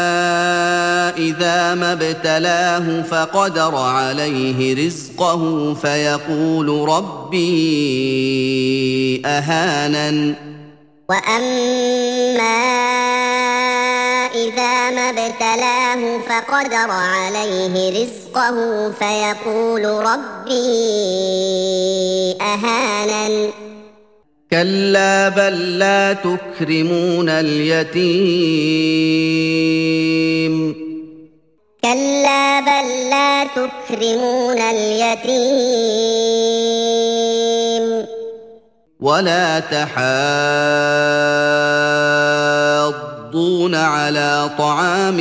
إذا ما ابتلاه فقدر عليه رزقه فيقول ربي أهانن وأما إذا ما ابتلاه فقدر عليه رزقه فيقول ربي أهانن كلا بل لا تكرمون اليتيم كلا بل لا تكرمون اليتيم ولا تحاضون على طعام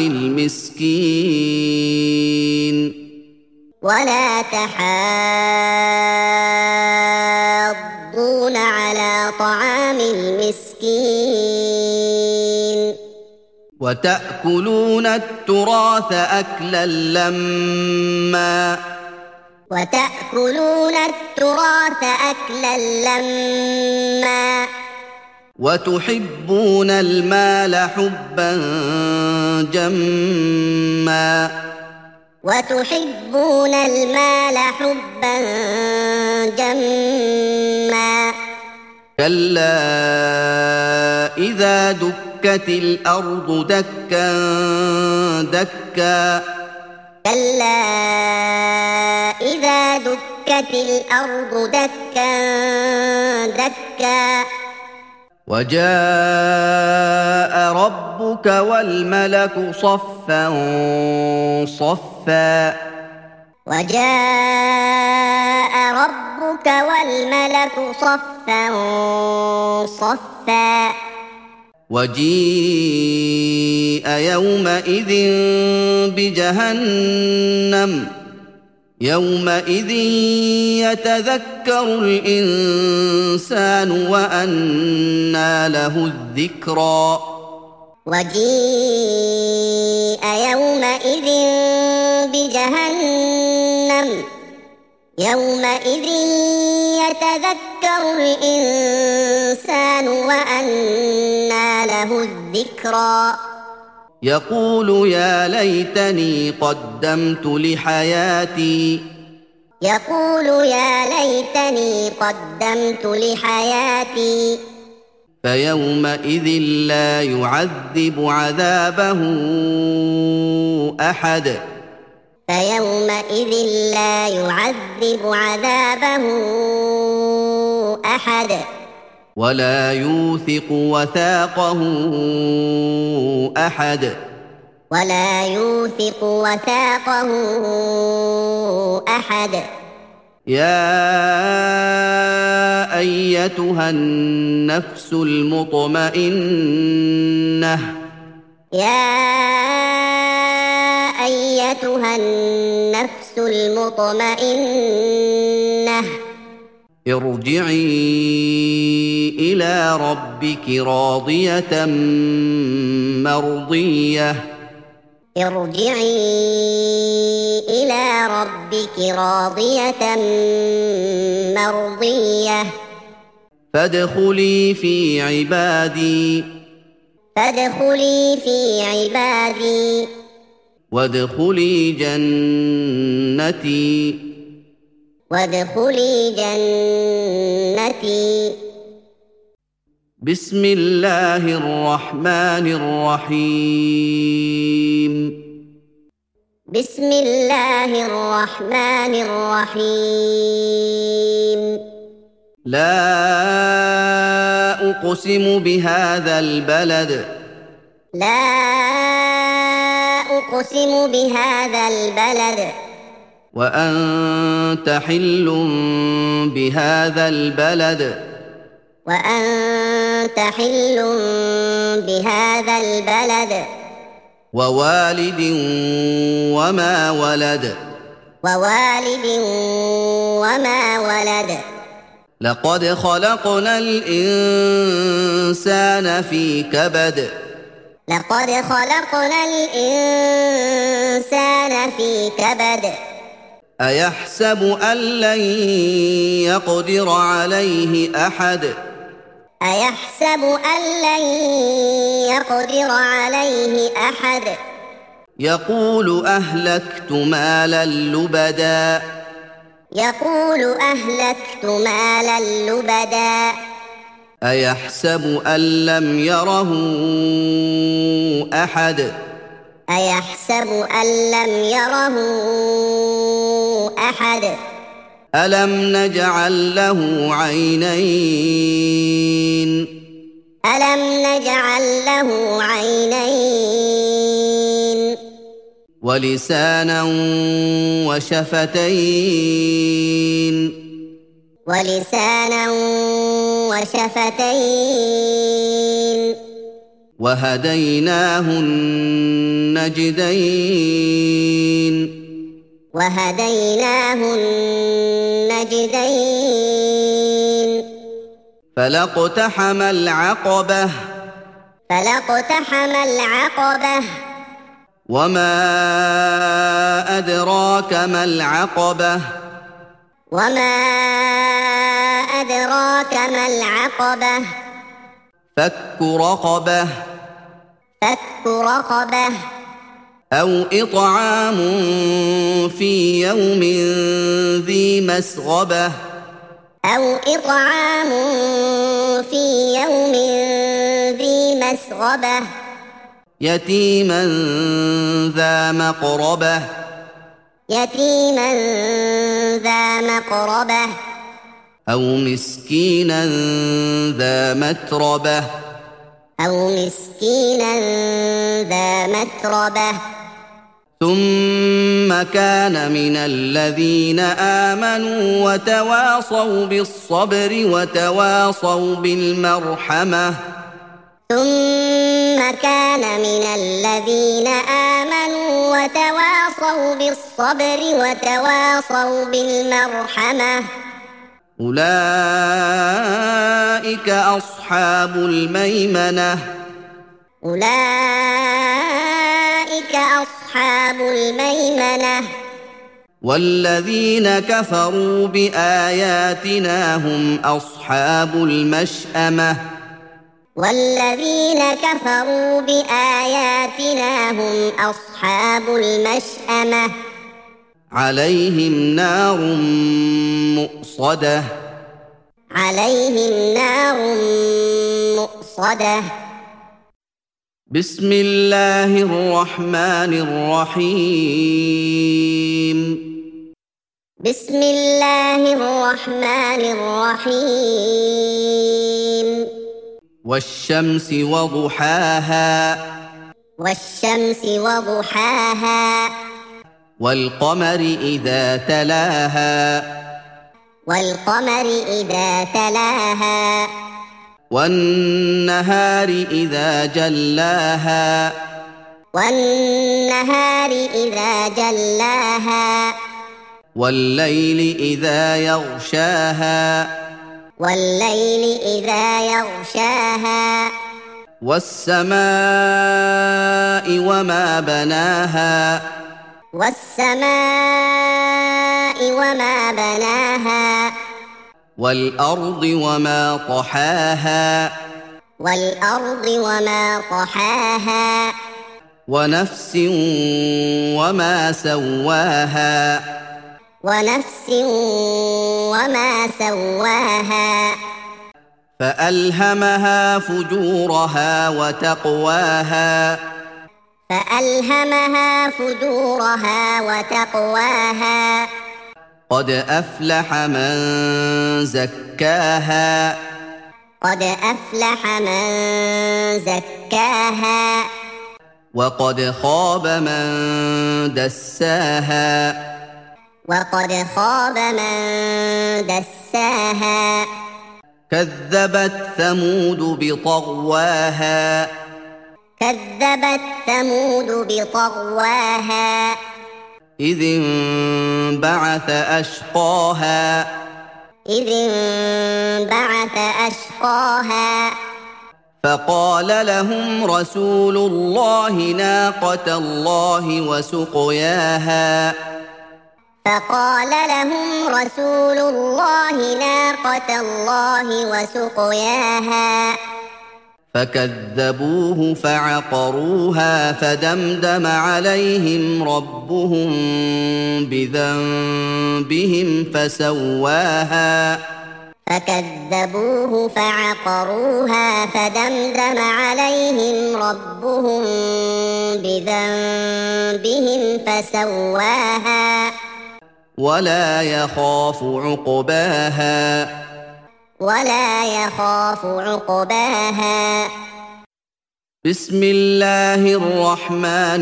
المسكين ولا تحاضون على طعام المسكين وتأكلون التراث أكلا لما وتأكلون التراث أكلا لما وتحبون المال حبا جما وتحبون المال حبا جما كلا إذا دكت الأرض دكا دكا كلا إذا دكت الأرض دكا دكا وجاء ربك والملك صفا صفا وجاء ربك والملك صفا صفا وجيء يومئذ بجهنم يومئذ يتذكر الإنسان وأنى له الذكرى وجيء يومئذ بجهنم يومئذ يتذكر الإنسان وأنى له الذكرى يقول يا ليتني قدمت لحياتي يقول يا ليتني قدمت لحياتي فيومئذ لا يعذب عذابه أحد فيومئذ لا يعذب عذابه أحد ولا يوثق وثاقه أحد ولا يوثق وثاقه أحد يا أيتها النفس المطمئنة يا أيتها النفس المطمئنة ارجعي إلى ربك راضية مرضية ارجعي إلى ربك راضية مرضية فادخلي في عبادي فادخلي في عبادي وادخلي جنتي وادخلي جنتي بسم الله الرحمن الرحيم بسم الله الرحمن الرحيم لا أقسم بهذا البلد لا أقسم بهذا البلد وأنت حل بهذا البلد وأنت حل بهذا البلد ووالد وما ولد ووالد وما ولد لقد خلقنا الإنسان في كبد لقد خلقنا الإنسان في كبد أيحسب أن لن يقدر عليه أحد أيحسب أن لن يقدر عليه أحد يقول أهلكت مالا لبدا يقول أهلكت مالا لبدا أيحسب أن لم يره أحد أيحسب أن لم يره أحد ألم نجعل له عينين ألم نجعل له عينين ولسانا وشفتين ولسانا وشفتين وهديناه النجدين وهديناه النجدين فلاقتحم العقبة فلاقتحم العقبة وما أدراك ما العقبة وما أدراك ما العقبة فك رقبة فك رقبة أو إطعام في يوم ذي مسغبة أو إطعام في يوم ذي مسغبة يتيما ذا مقربة يتيما ذا مقربة أو مسكينا ذا متربة أو مسكينا ذا متربة ثم كان من الذين آمنوا وتواصوا بالصبر وتواصوا بالمرحمة ثم كان من الذين آمنوا وتواصوا بالصبر وتواصوا بالمرحمة أولئك أصحاب الميمنة أولئك أصحاب الميمنة والذين كفروا بآياتنا هم أصحاب المشأمة والذين كفروا بآياتنا هم أصحاب المشأمة عليهم نار مؤصدة عليهم نار مؤصدة بسم الله الرحمن الرحيم بسم الله الرحمن الرحيم والشمس وضحاها والشمس وضحاها والقمر إذا تلاها والقمر إذا تلاها والنهار إذا جلاها والنهار إذا جلاها والليل إذا يغشاها والليل إذا يغشاها والسماء وما بناها والسماء وما بناها والأرض وما طحاها والأرض وما طحاها ونفس وما سواها ونفس وما سواها فألهمها فجورها وتقواها فألهمها فجورها وتقواها قد أفلح من زكاها قد أفلح من زكاها وقد خاب من دساها وقد خاب من دساها كذبت ثمود بطغواها كذبت ثمود بطغواها إذ انبعث أشقاها إذ انبعث أشقاها فقال لهم رسول الله ناقة الله وسقياها فقال لهم رسول الله ناقة الله وسقياها فكذبوه فعقروها فدمدم عليهم ربهم بذنبهم فسواها فكذبوه فعقروها فدمدم عليهم ربهم بذنبهم فسواها ولا يخاف عقباها ولا يخاف عقباها بسم الله الرحمن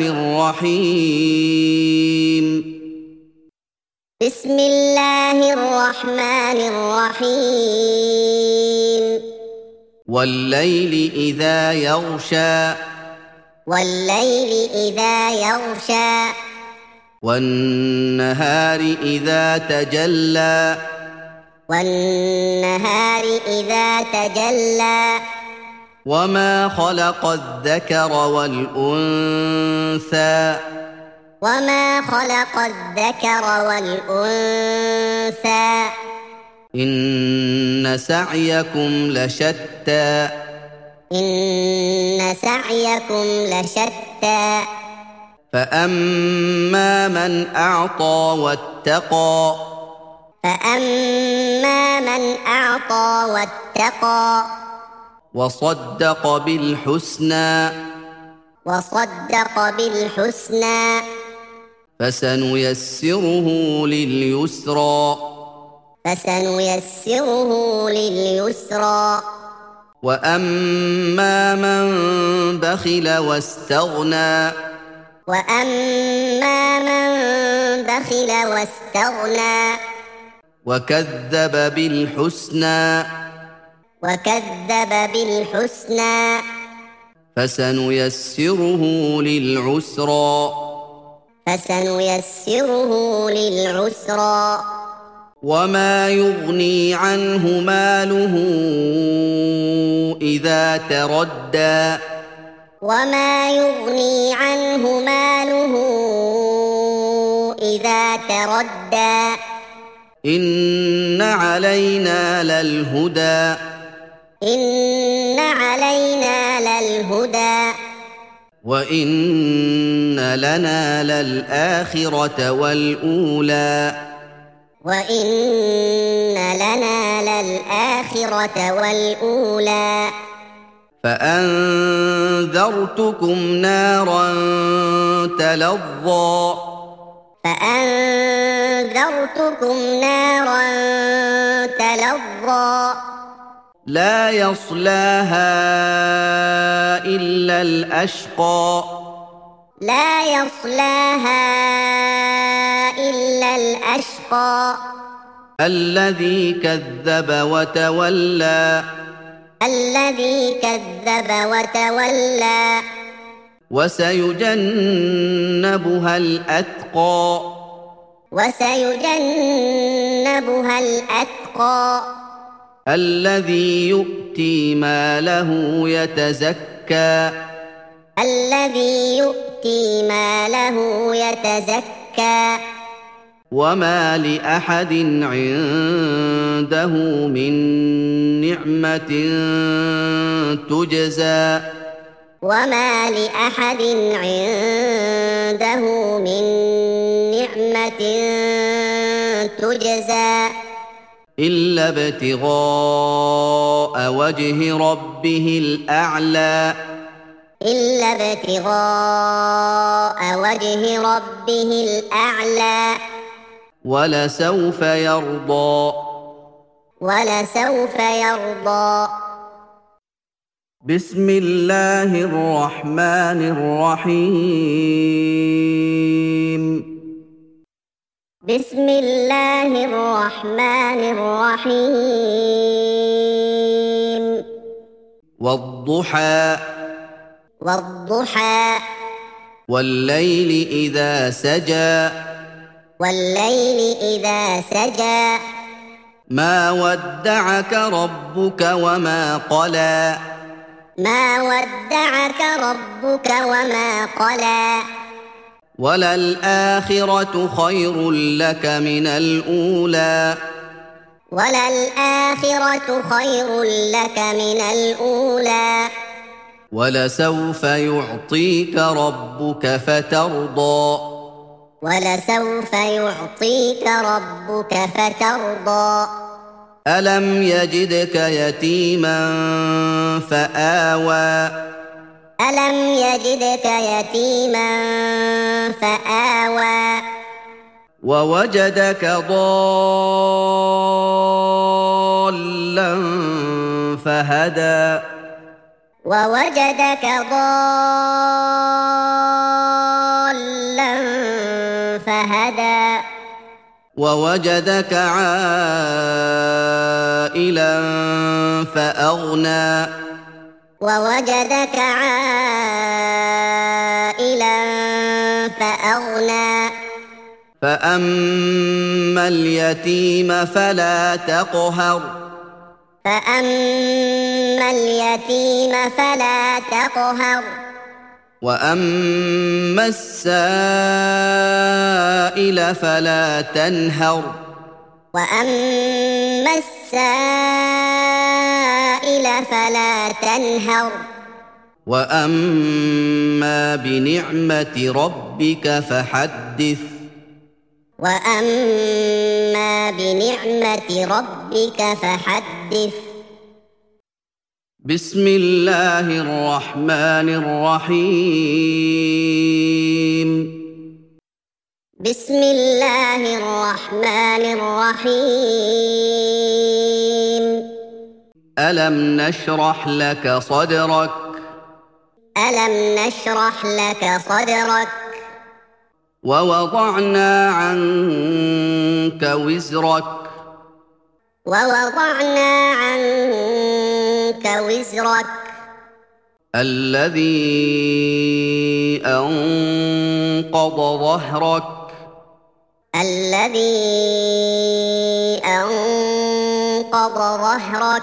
الرحيم بسم الله الرحمن الرحيم والليل إذا يغشى والليل إذا يغشى والنهار إذا تجلى والنهار إذا تجلى وما خلق الذكر والأنثى وما خلق الذكر والأنثى إن سعيكم لشتى إن سعيكم لشتى فأما من أعطى واتقى فأما من أعطى واتقى وصدق بالحسنى وصدق بالحسنى فسنيسره لليسرى فسنيسره لليسرى وأما من بخل واستغنى وأما من بخل واستغنى وكذب بالحسنى وكذب بالحسنى فسنيسره للعسرى فسنيسره للعسرى وما يغني عنه ماله إذا تردى وما يغني عنه ماله إذا تردى إن علينا للهدى إن علينا للهدى وإن لنا للآخرة والأولى وإن لنا للآخرة والأولى فأنذرتكم نارا تلظى فأنذرتكم نارا تلظى لا يصلاها إلا الأشقى لا يصلاها إلا الأشقى الذي كذب وتولى الذي كذب وتولى وسيجنبها الأتقى وسيجنبها الأتقى الذي يؤتي ماله يتزكى الذي يؤتي ماله يتزكى وما لأحد عنده من نعمة تجزى وما لأحد عنده من نعمة تجزى إلا ابتغاء وجه ربه الأعلى إلا ابتغاء وجه ربه الأعلى ولسوف يرضى ولسوف يرضى بسم الله الرحمن الرحيم بسم الله الرحمن الرحيم والضحى والضحى والليل إذا سجى والليل إذا سجى ما ودعك ربك وما قلى ما ودعك ربك وما قلى وللآخرة خير لك من الأولى وللآخرة خير لك من الأولى ولسوف يعطيك ربك فترضى ولسوف يعطيك ربك فترضى ألم يجدك يتيما فآوى ألم يجدك يتيما فآوى ووجدك ضالا فهدى ووجدك ضالا فهدى ووجدك عائلا فأغنى ووجدك عائلا فأغنى فأما اليتيم فلا تقهر فأما اليتيم فلا تقهر وأما السائل فلا تنهر وأما السائل فلا تنهر وأما بنعمة ربك ربك فحدث وأما بنعمة ربك فحدث بسم الله الرحمن الرحيم بسم الله الرحمن الرحيم ألم نشرح لك صدرك ألم نشرح لك صدرك ووضعنا عنك وزرك ووضعنا عنك وزرك الذي أنقض ظهرك الذي أنقض ظهرك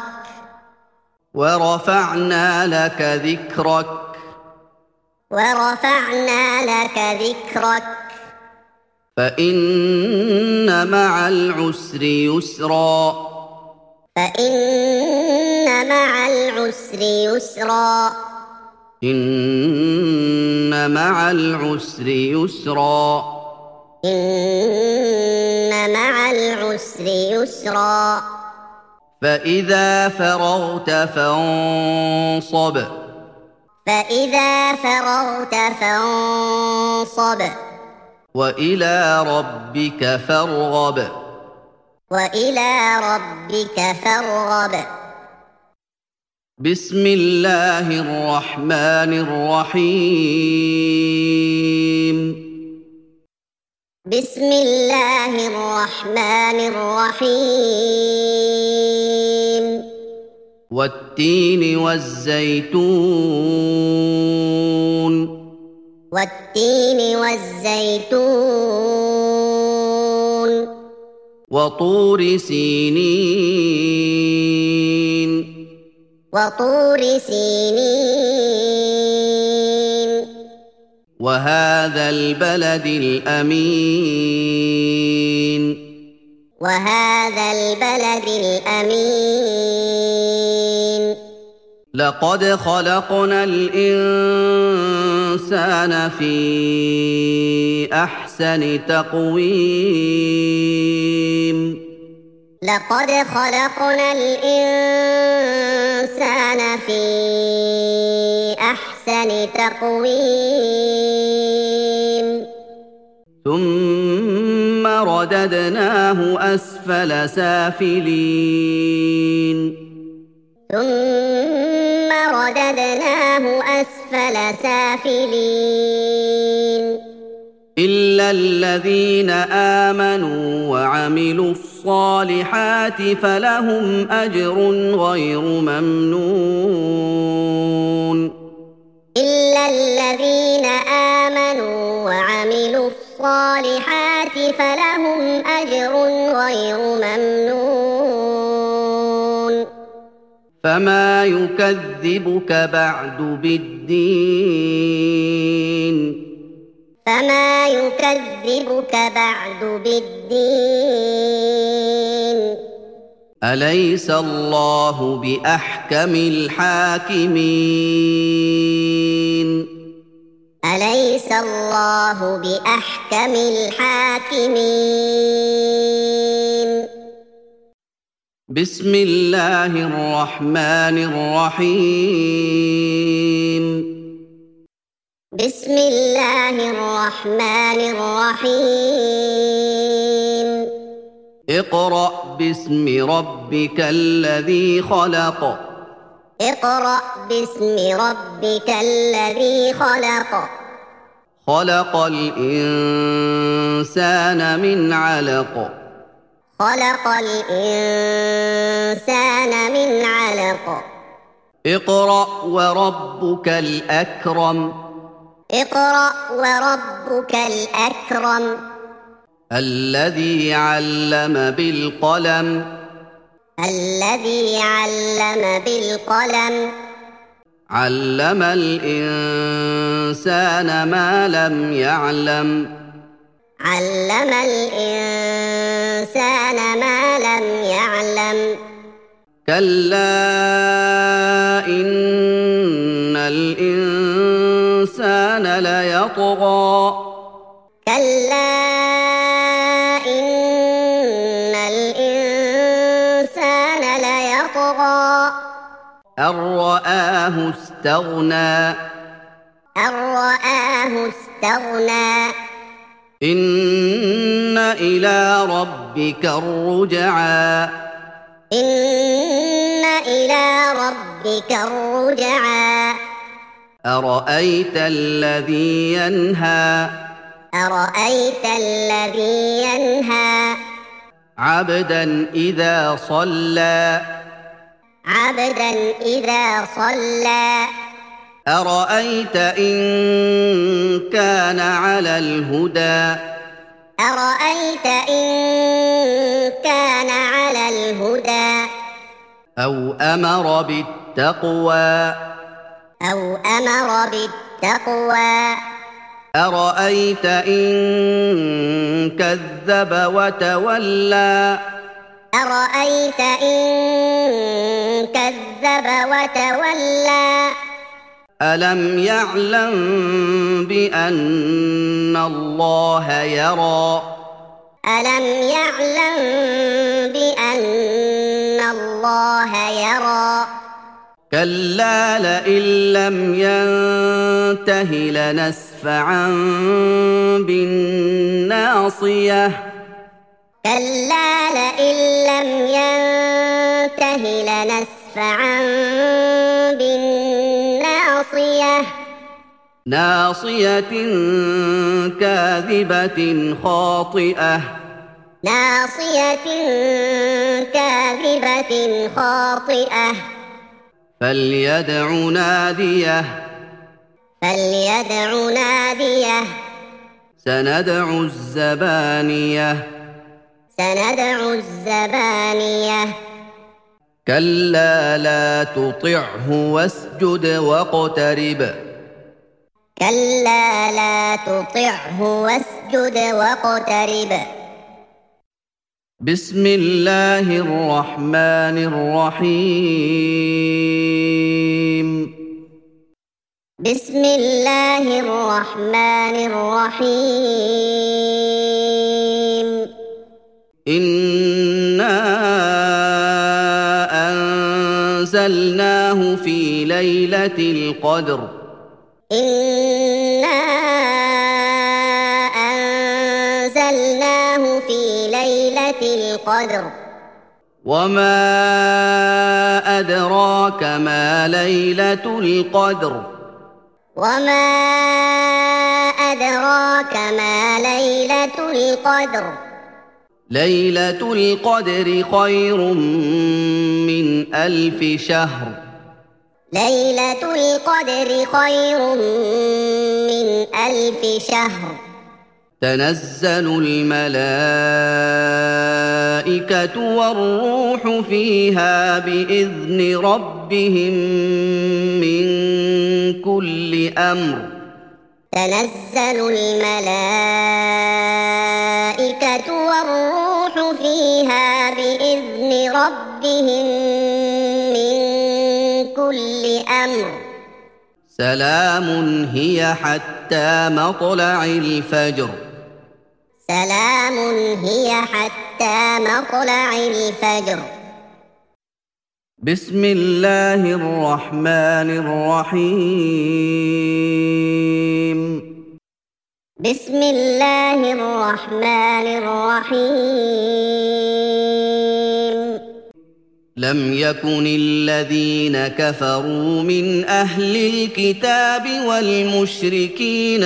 ورفعنا لك ذكرك ورفعنا لك ذكرك فإن مع العسر يسرا فإن مع العسر يسرا إن مع العسر يسرا إن مع العسر يسرا فإذا فرغت فانصب فإذا فرغت فانصب وإلى ربك فارغب وإلى ربك فارغب بسم الله الرحمن الرحيم بسم الله الرحمن الرحيم والتين والزيتون والتين والزيتون وطور سينين وطور سينين وهذا البلد الأمين وهذا البلد الأمين لقد خلقنا الإنسان في أحسن تقويم لقد خلقنا الإنسان في أحسن تقويم ثم رددناه أسفل سافلين ثم رددناه أسفل سافلين إلا الذين آمنوا وعملوا الصالحات فلهم أجر غير ممنون إلا الذين آمنوا وعملوا الصالحات فلهم أجر غير ممنون فما يكذبك بعد بالدين فما يكذبك بعد بالدين أليس الله بأحكم الحاكمين أليس الله بأحكم الحاكمين بسم الله الرحمن الرحيم بسم الله الرحمن الرحيم اقرأ باسم ربك الذي خلق اقرأ باسم ربك الذي خلق خلق الإنسان من علق خلق الإنسان من علق اقرأ وربك الأكرم اقرأ وربك الأكرم الذي علم بالقلم الذي علم بالقلم علم الإنسان ما لم يعلم علم الإنسان ما لم يعلم كلا إن الإنسان ليطغى كلا إن الإنسان ليطغى أن رآه استغنى أن رآه استغنى إن إلى ربك الرجعى إن إلى ربك الرجعى أرأيت الذي ينهى أرأيت الذي ينهى عبدا إذا صلى عبدا إذا صلى أرأيت إن كان على الهدى أرأيت إن كان على الهدى أو أمر بالتقوى أو أمر بالتقوى أرأيت إن كذب وتولى أرأيت إن كذب وتولى ألم يعلم بأن الله يرى ألم يعلم بأن الله يرى كلا لئن لم ينته لنسفعا بالناصية كلا لئن لم ينته لنسفعا بالناصية ناصية كاذبة خاطئة ناصية كاذبة خاطئة فليدع ناديه فليدع ناديه سندع الزبانية سندع الزبانية كلا لا تطعه واسجد واقترب كلا لا تطعه واسجد واقترب بسم الله الرحمن الرحيم بسم الله الرحمن الرحيم إنا أنزلناه في ليلة القدر إنا أنزلناه في ليلة القدر وما أدراك ما ليلة القدر وما أدراك ما ليلة القدر ليلة القدر خير من ألف شهر ليلة القدر خير من ألف شهر تنزل الملائكة والروح فيها بإذن ربهم من كل أمر تنزل الملائكة والروح فيها بإذن ربهم من كل أمر سلام هي حتى مطلع الفجر سلام هي حتى مطلع الفجر بسم الله الرحمن الرحيم بسم الله الرحمن الرحيم لم يكن الذين كفروا من أهل الكتاب والمشركين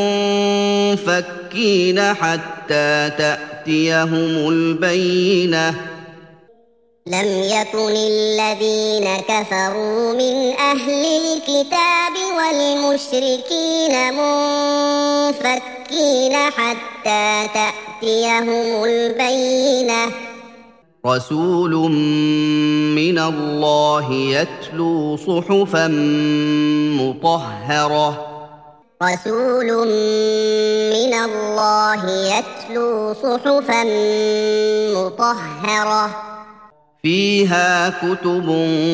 منفكين حتى تأتيهم البينة لم يكن الذين كفروا من أهل الكتاب والمشركين منفكين حتى تأتيهم البينة رسول من الله يتلو صحفا مطهرة رسول من الله يتلو صحفا مطهرة فيها كتب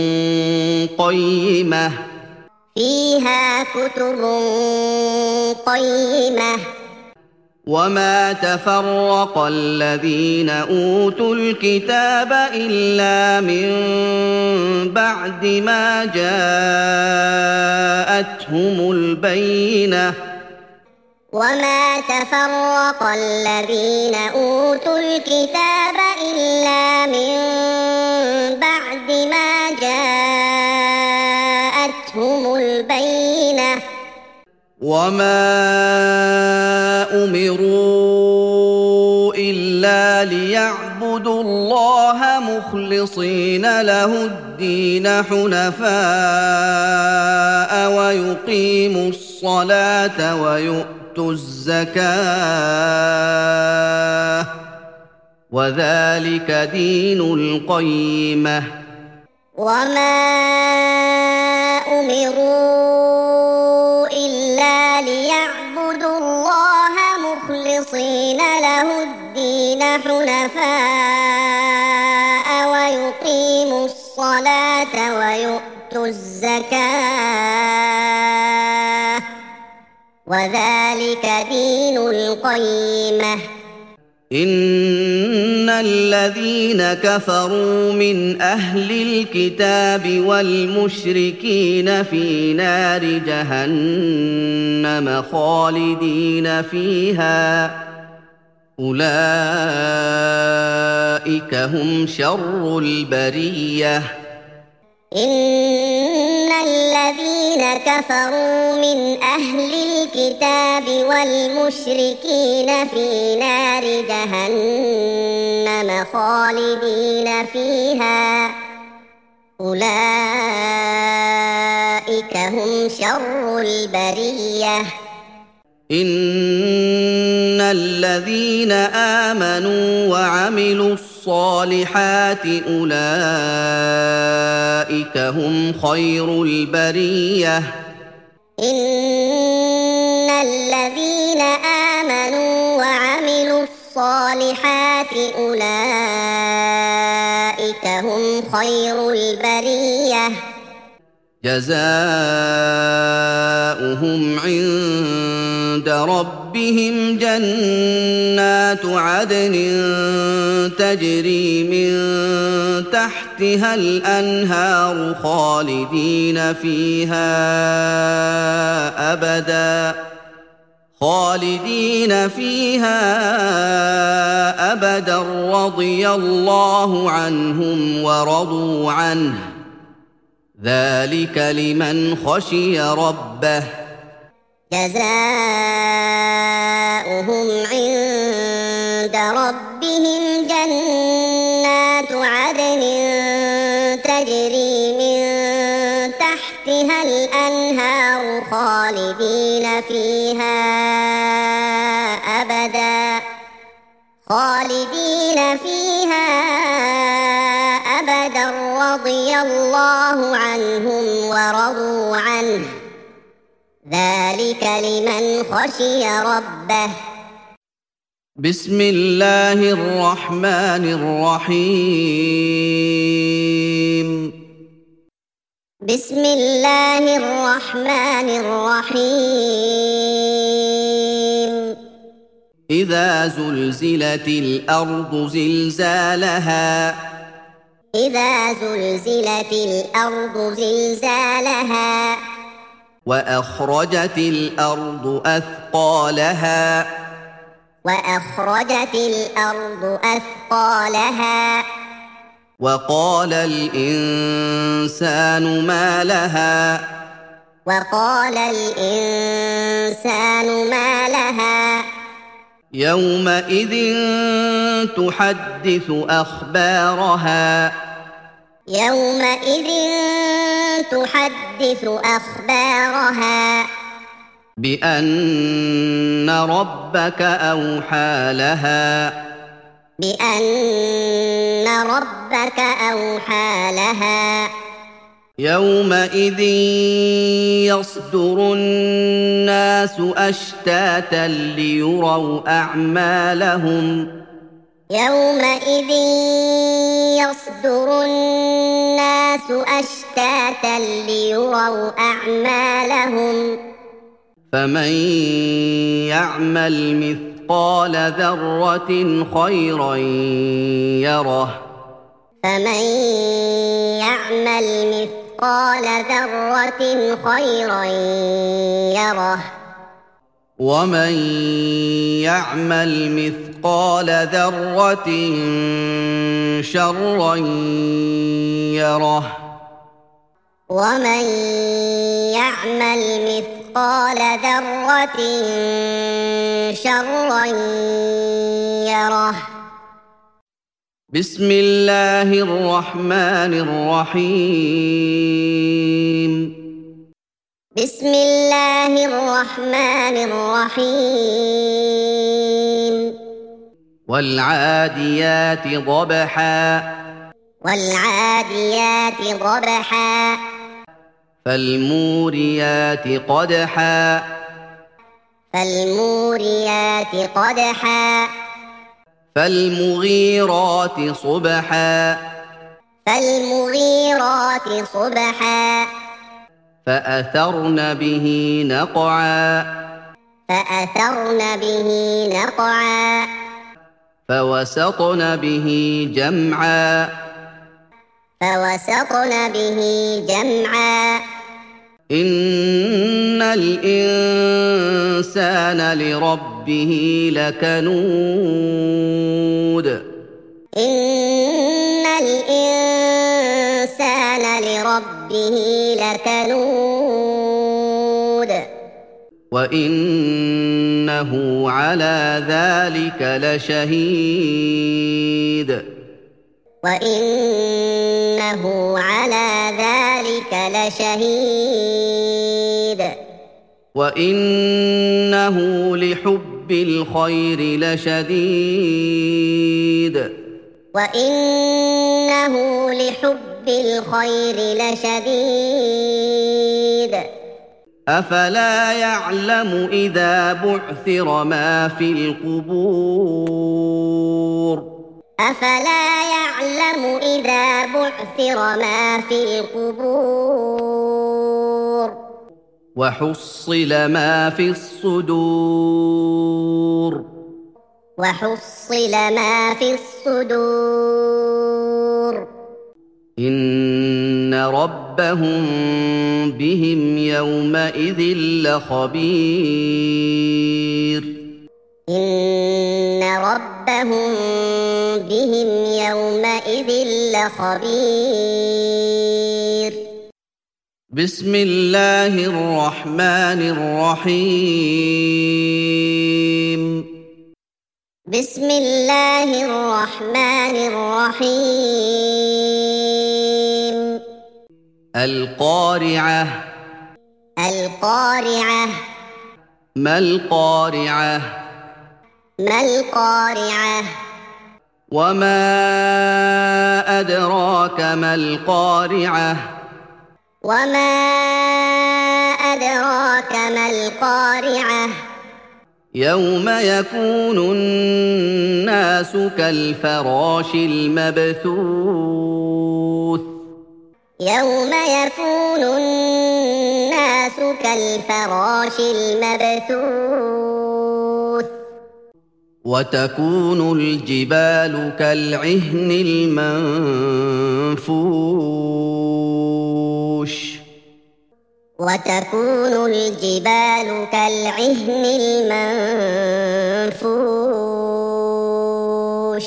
قيمة فيها كتب قيمة وما تفرق الذين أوتوا الكتاب إلا من بعد ما جاءتهم البينة وما تفرق الذين أوتوا الكتاب إلا من بعد ما جاءتهم البينة وما أمروا إلا ليعبدوا الله مخلصين له الدين حنفاء ويقيموا الصلاة ويؤتوا الزكاة وذلك دين القيمة وما أمروا إلا ليعبدوا الله مخلصين له الدين حنفاء ويقيموا الصلاة ويؤتوا الزكاة وذلك دين القيمة إن الذين كفروا من أهل الكتاب والمشركين في نار جهنم خالدين فيها أولئك هم شر البرية إن الذين كفروا من أهل الكتاب والمشركين في نار جهنم خالدين فيها أولئك هم شر البرية إن الذين آمنوا وعملوا الصالحات أولئك هم خير البرية إن الذين آمنوا وعملوا الصالحات أولئك هم خير البرية جزاؤهم عند ربهم جنات عدن تجري من تحتها الأنهار خالدين فيها أبدا خالدين فيها أبدا رضي الله عنهم ورضوا عنه ذلك لمن خشي ربه جزاؤهم عند ربهم جنات عدن تجري من تحتها الأنهار خالدين فيها أبدا خالدين فيها أبدا رضي الله عنهم ورضوا عنه ذلك لمن خشي ربه بسم الله الرحمن الرحيم بسم الله الرحمن الرحيم إذا زلزلت الأرض زلزالها إذا زلزلت الأرض زلزالها وأخرجت الأرض أثقالها وأخرجت الأرض أثقالها وقال الإنسان ما لها وقال الإنسان ما لها يومئذ تحدث أخبارها يومئذ تحدث أخبارها بأن ربك أوحى لها بأن ربك أوحى لها يومئذ يصدر الناس أشتاتا ليروا أعمالهم يومئذ يصدر الناس أشتاتا ليروا أعمالهم فمن يعمل مثقال مثقال ذرة خيرا يره فمن يعمل مثقال ذرة خيرا يره ومن يعمل مثقال ذرة شرا يره ومن يعمل مثقال ذرة شرا يره بسم الله الرحمن الرحيم بسم الله الرحمن الرحيم والعاديات ضبحا والعاديات ضبحا فالموريات قدحا فالموريات قدحا فالمغيرات صبحا فالمغيرات صبحا فأثرن به نقعا فأثرن به نقعا فوسطن به جمعا فوسطن به جمعا إن الإنسان لربه لكنود إن الإنسان لربه لكنود وإنه على ذلك لشهيد وإنه على ذلك لشهيد وإنه لحب الخير لشديد وإنه لحب الخير لشديد أفلا يعلم إذا بعثر ما في القبور أفلا يعلم إذا بعثر ما في القبور وحصل ما في الصدور وحصل ما في الصدور إن ربهم بهم يومئذ لخبير إن ربهم بهم يومئذ لخبير بسم الله الرحمن الرحيم بسم الله الرحمن الرحيم القارعة القارعة ما القارعة ما القارعة وما أدراك ما القارعة وما أدراك ما القارعة يوم يكون الناس كالفراش المبثوث يوم يكون الناس كالفراش المبثوث وتكون الجبال كالعهن المنفوش وتكون الجبال كالعهن المنفوش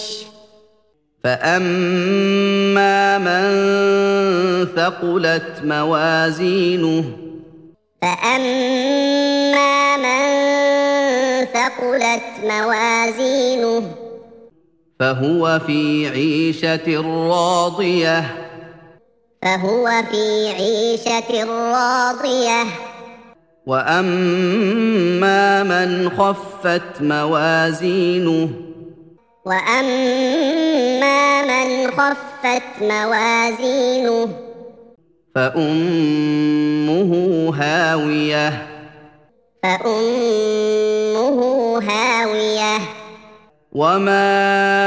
فأما من ثقلت موازينه فأما من ثقلت موازينه فهو في عيشة راضية فهو في عيشة راضية وأما من خفت موازينه وأما من خفت موازينه فأمه هاوية فأمه هاوية وما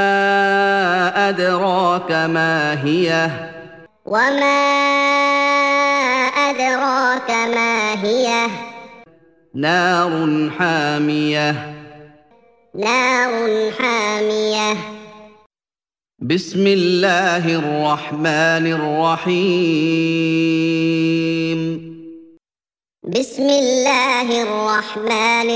أدراك ما هي وما أدراك ما هي نار حامية نار حامية بسم الله الرحمن الرحيم بسم الله الرحمن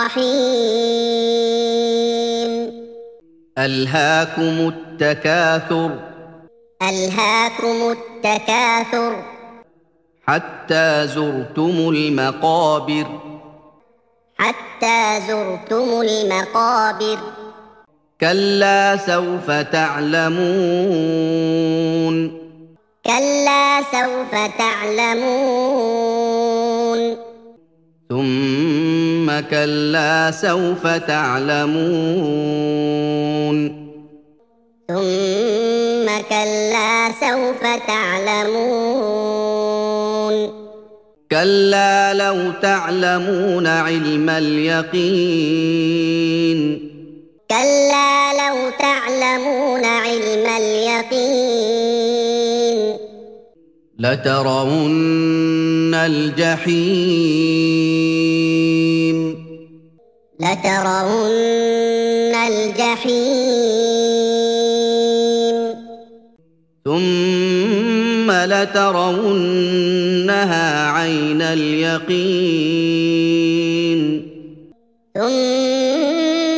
الرحيم ألهاكم التكاثر ألهاكم التكاثر حتى زرتم المقابر حتى زرتم المقابر كلا سوف تعلمون كلا سوف تعلمون ثم كلا سوف تعلمون ثم كلا سوف تعلمون كلا لو تعلمون علم اليقين كلا لو تعلمون علم اليقين لترون الجحيم لترون الجحيم ثم لترونها عين اليقين ثم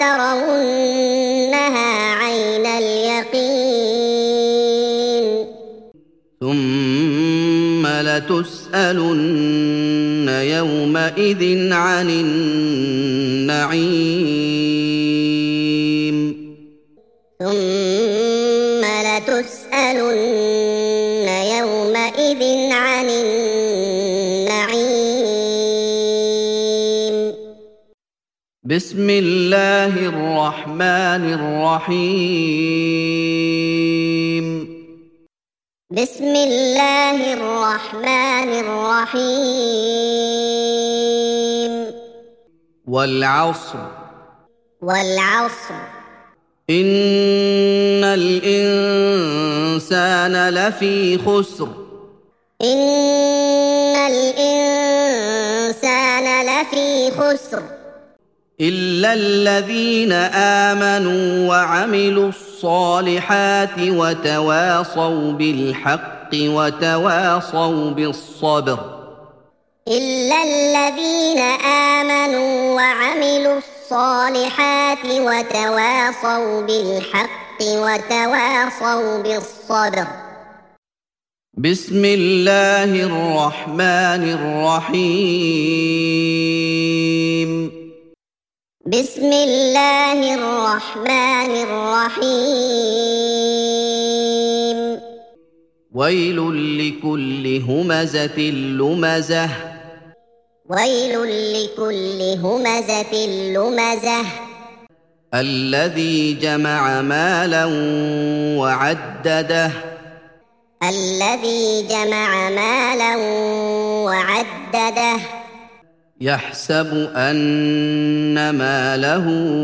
لترونها عين اليقين ثم لتسألن يومئذ عن النعيم ثم لتسألن يومئذ عن النعيم بسم الله الرحمن الرحيم بسم الله الرحمن الرحيم والعصر والعصر إن الإنسان لفي خسر إن الإنسان لفي خسر إلا الذين آمنوا وعملوا الصالحات وتواصوا بالحق وتواصوا بالصبر إلا الذين آمنوا وعملوا الصالحات وتواصوا بالحق وتواصوا بالصبر بسم الله الرحمن الرحيم بسم الله الرحمن الرحيم ويل لكل همزة لمزة ويل لكل همزة لمزة الذي جمع مالا وعدده الذي جمع مالا وعدده يحسب أن ماله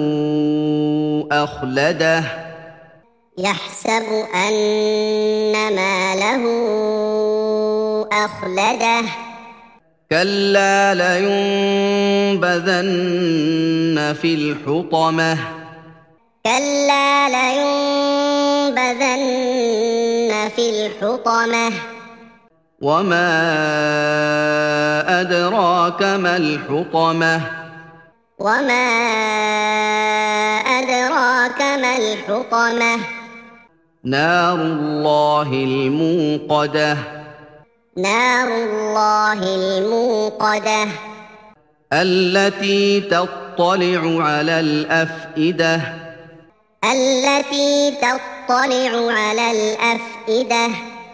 أخلده يحسب أن ماله أخلده كلا لينبذن في الحطمة كلا لينبذن في الحطمة وما أدراك ما الحطمة وما أدراك ما الحطمة نار الله الموقدة نار الله الموقدة التي تطلع على الأفئدة التي تطلع على الأفئدة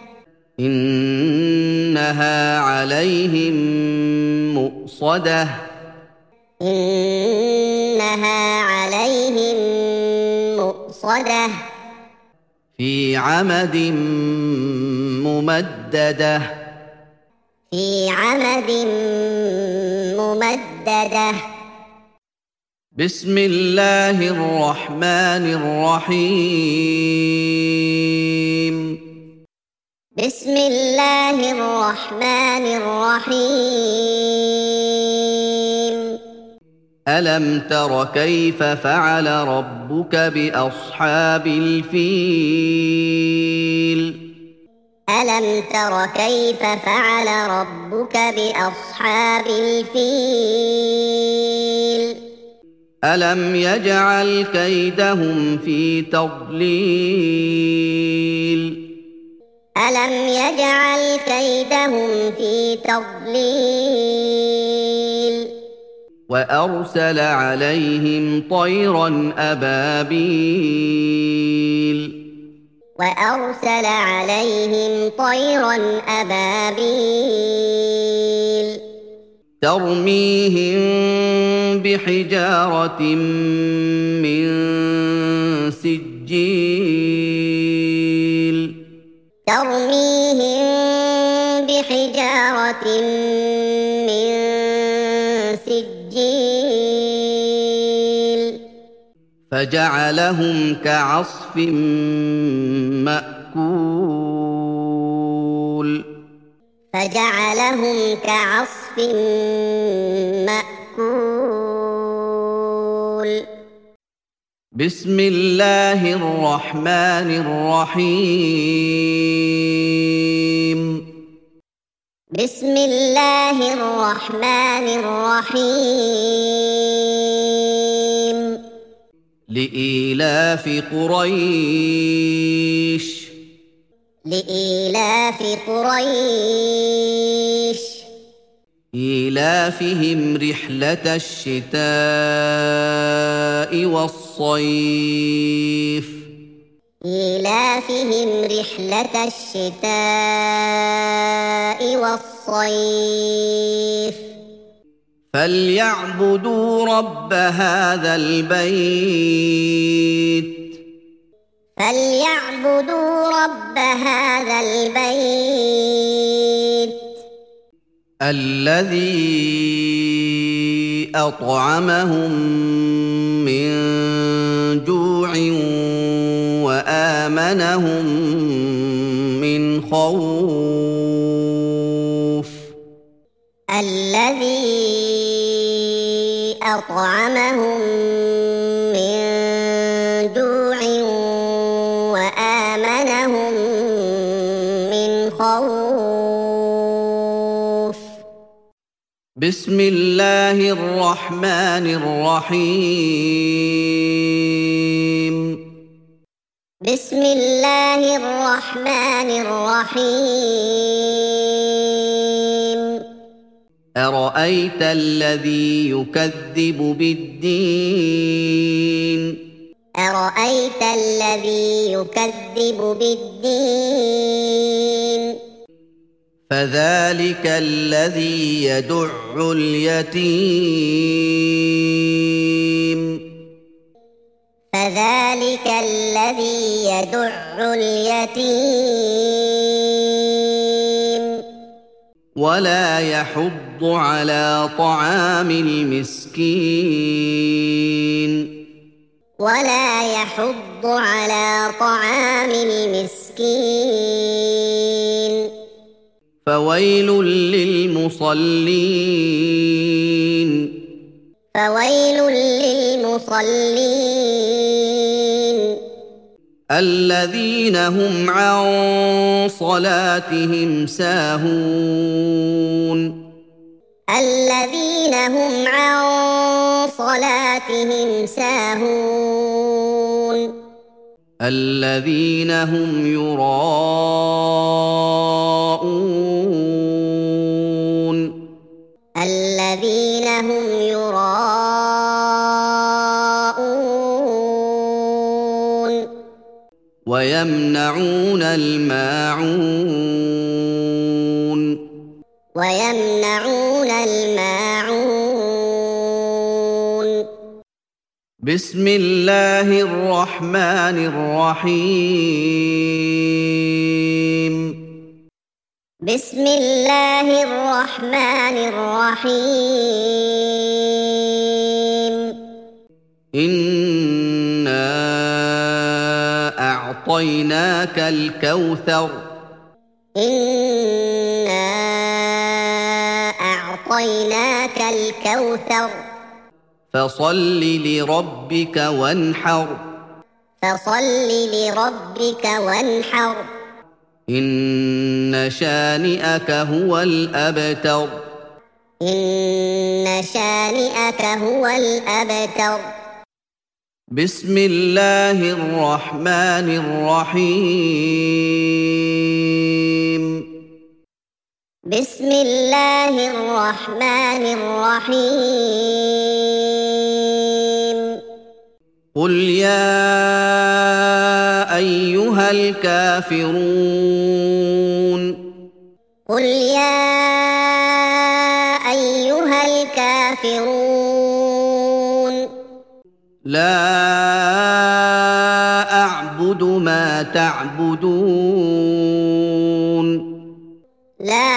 إنها عليهم مؤصدة إنها عليهم مؤصدة في عمد ممددة في عمد ممددة بسم الله الرحمن الرحيم بسم الله الرحمن الرحيم ألم تر كيف فعل ربك بأصحاب الفيل ألم تر كيف فعل ربك بأصحاب الفيل ألم يجعل كيدهم في تضليل ألم يجعل كيدهم في تضليل وأرسل عليهم طيرا أبابيل وأرسل عليهم طيرا أبابيل ترميهم بحجارة من سجيل ترميهم بحجارة من سجيل فجعلهم كعصف مأكول فجعلهم كعصف مأكول بسم الله الرحمن الرحيم بسم الله الرحمن الرحيم لإيلاف قريش لإيلاف قريش إيلافهم رحلة الشتاء والصيف إيلافهم رحلة الشتاء والصيف فليعبدوا رب هذا البيت فليعبدوا رب هذا البيت الذي أطعمهم من جوع وآمنهم من خوف الذي أطعمهم من جوع وآمنهم من خوف بسم الله الرحمن الرحيم بسم الله الرحمن الرحيم أرأيت الذي يكذب بالدين أرأيت الذي يكذب بالدين فذلك الذي يدع اليتيم فذلك الذي يدع اليتيم ولا يحض على طعام المسكين ولا يحض على طعام المسكين فويل للمصلين فويل للمصلين الذين هم عن صلاتهم ساهون الذين هم عن صلاتهم ساهون الذين هم يراءون الذين هم يراءون ويمنعون الماعون ويمنعون الماعون بسم الله الرحمن الرحيم بسم الله الرحمن الرحيم إنا أعطيناك الكوثر إنا أعطيناك الكوثر فصل لربك وانحر فصل لربك وانحر إن شانئك هو الأبتر إن شانئك هو الأبتر. بسم الله الرحمن الرحيم. بسم الله الرحمن الرحيم. قل يا أيها الكافرون. قل يا أيها الكافرون. لا أعبد ما تعبدون. لا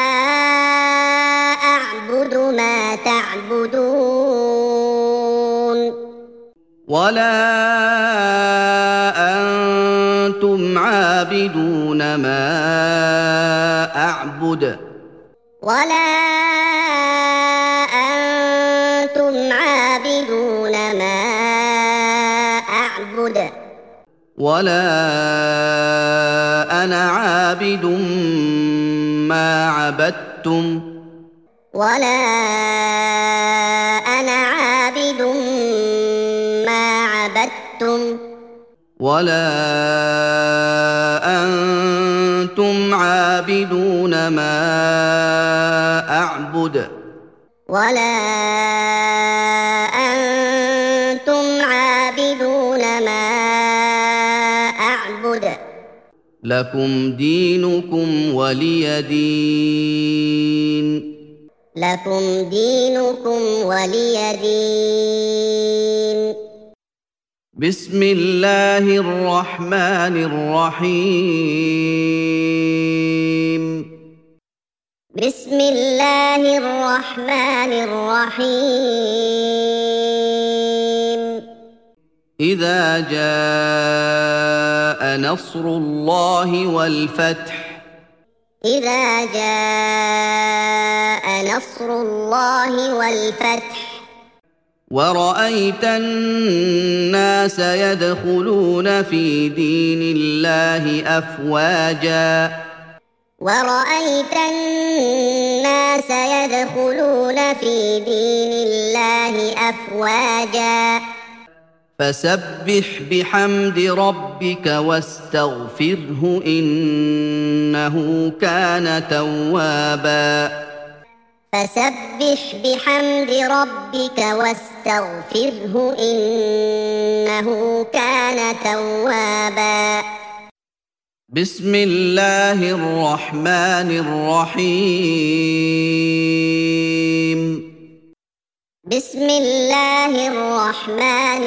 أعبد ما تعبدون. ولا أنتم عابدون ما أعبد. ولا أنتم عابدون ما أعبد. ولا أنا عابد ما عبدتم. ولا أنا عابد ما عبدتم. ولا أنتم عابدون ما أعبد. ولا أنتم عابدون ما أعبد. لكم دينكم ولي دين. لكم دينكم ولي دين. بسم الله الرحمن الرحيم. بسم الله الرحمن الرحيم. إذا جاء نصر الله والفتح. إذا جاء نصر الله والفتح. ورأيت الناس يدخلون في دين الله أفواجا. ورأيت الناس يدخلون في دين الله أفواجا. فسبح بحمد ربك واستغفره إنه كان توابا. فسبح بحمد ربك واستغفره إنه كان توابا. بسم الله الرحمن الرحيم. بسم الله الرحمن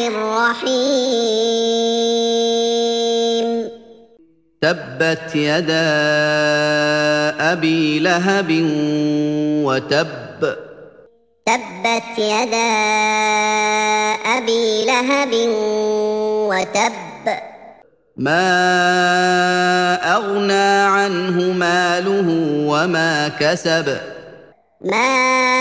الرحيم. تبت يدا أبي لهب وتب. تبت يدا أبي لهب وتب. ما أغنى عنه ماله وما كسب. ما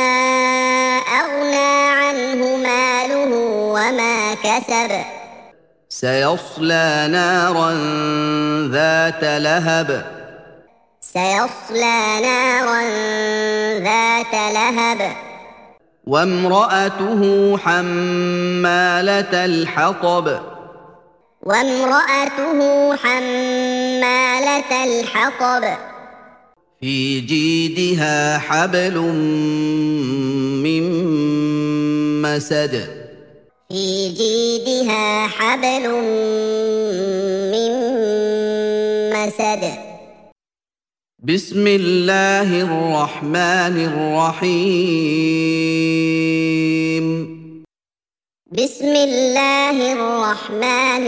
أغنى عنه ماله وما كسب. سيصلى نارا ذات لهب. سيصلى نارا ذات لهب. وامرأته حمالة الحطب. وامرأته حمالة الحطب. في جيدها حبل من مسد. في جيدها حبل من مسد. بسم الله الرحمن الرحيم. بسم الله الرحمن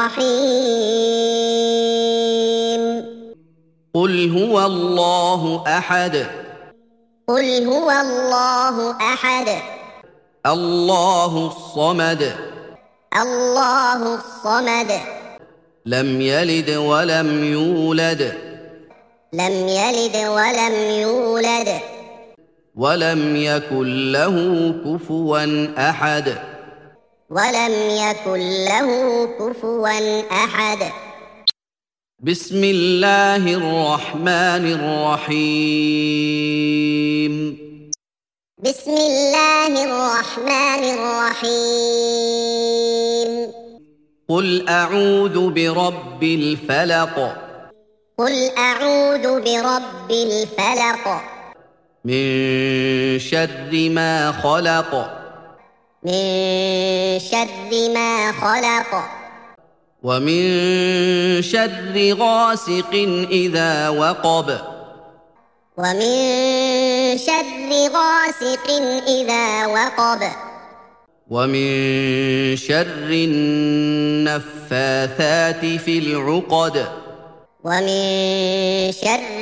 الرحيم. قل هو الله أحد. قل هو الله أحد. الله الصمد. الله الصمد. لم يلد ولم يولد. لم يلد ولم يولد. ولم يكن له كفوا أحد ولم يكن له كفوا أحد بسم الله الرحمن الرحيم بسم الله الرحمن الرحيم قل أعوذ برب الفلق قل أعوذ برب الفلق من شر ما خلق من شر ما خلق ومن شر غاسق إذا وقب ومن شر غاسق إذا وقب ومن شر النفاثات في العقد ومن شر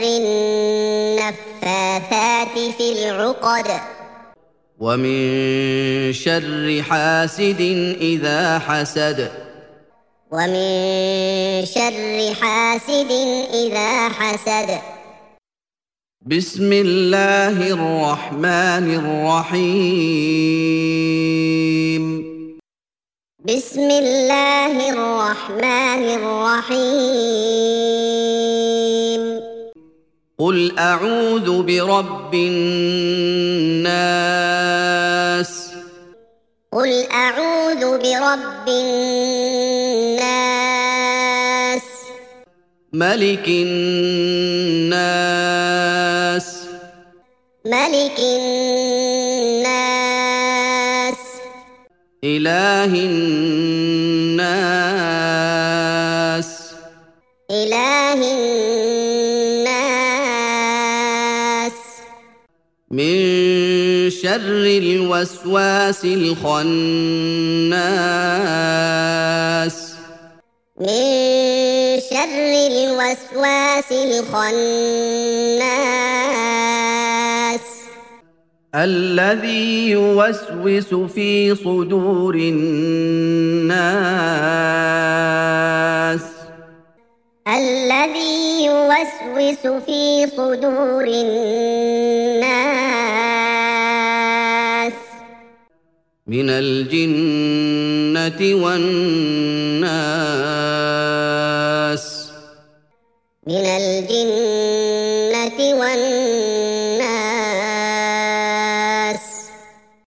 النفاثات في العقد ومن شر حاسد إذا حسد ومن شر حاسد إذا حسد بسم الله الرحمن الرحيم بسم الله الرحمن الرحيم قل أعوذ برب الناس قل أعوذ برب الناس ملك الناس ملك الناس إله الناس إله الناس من شر الوسواس الخناس من شر الوسواس الخناس الذي يوسوس في صدور الناس الذي يوسوس في صدور الناس من الجنة والناس من الجنة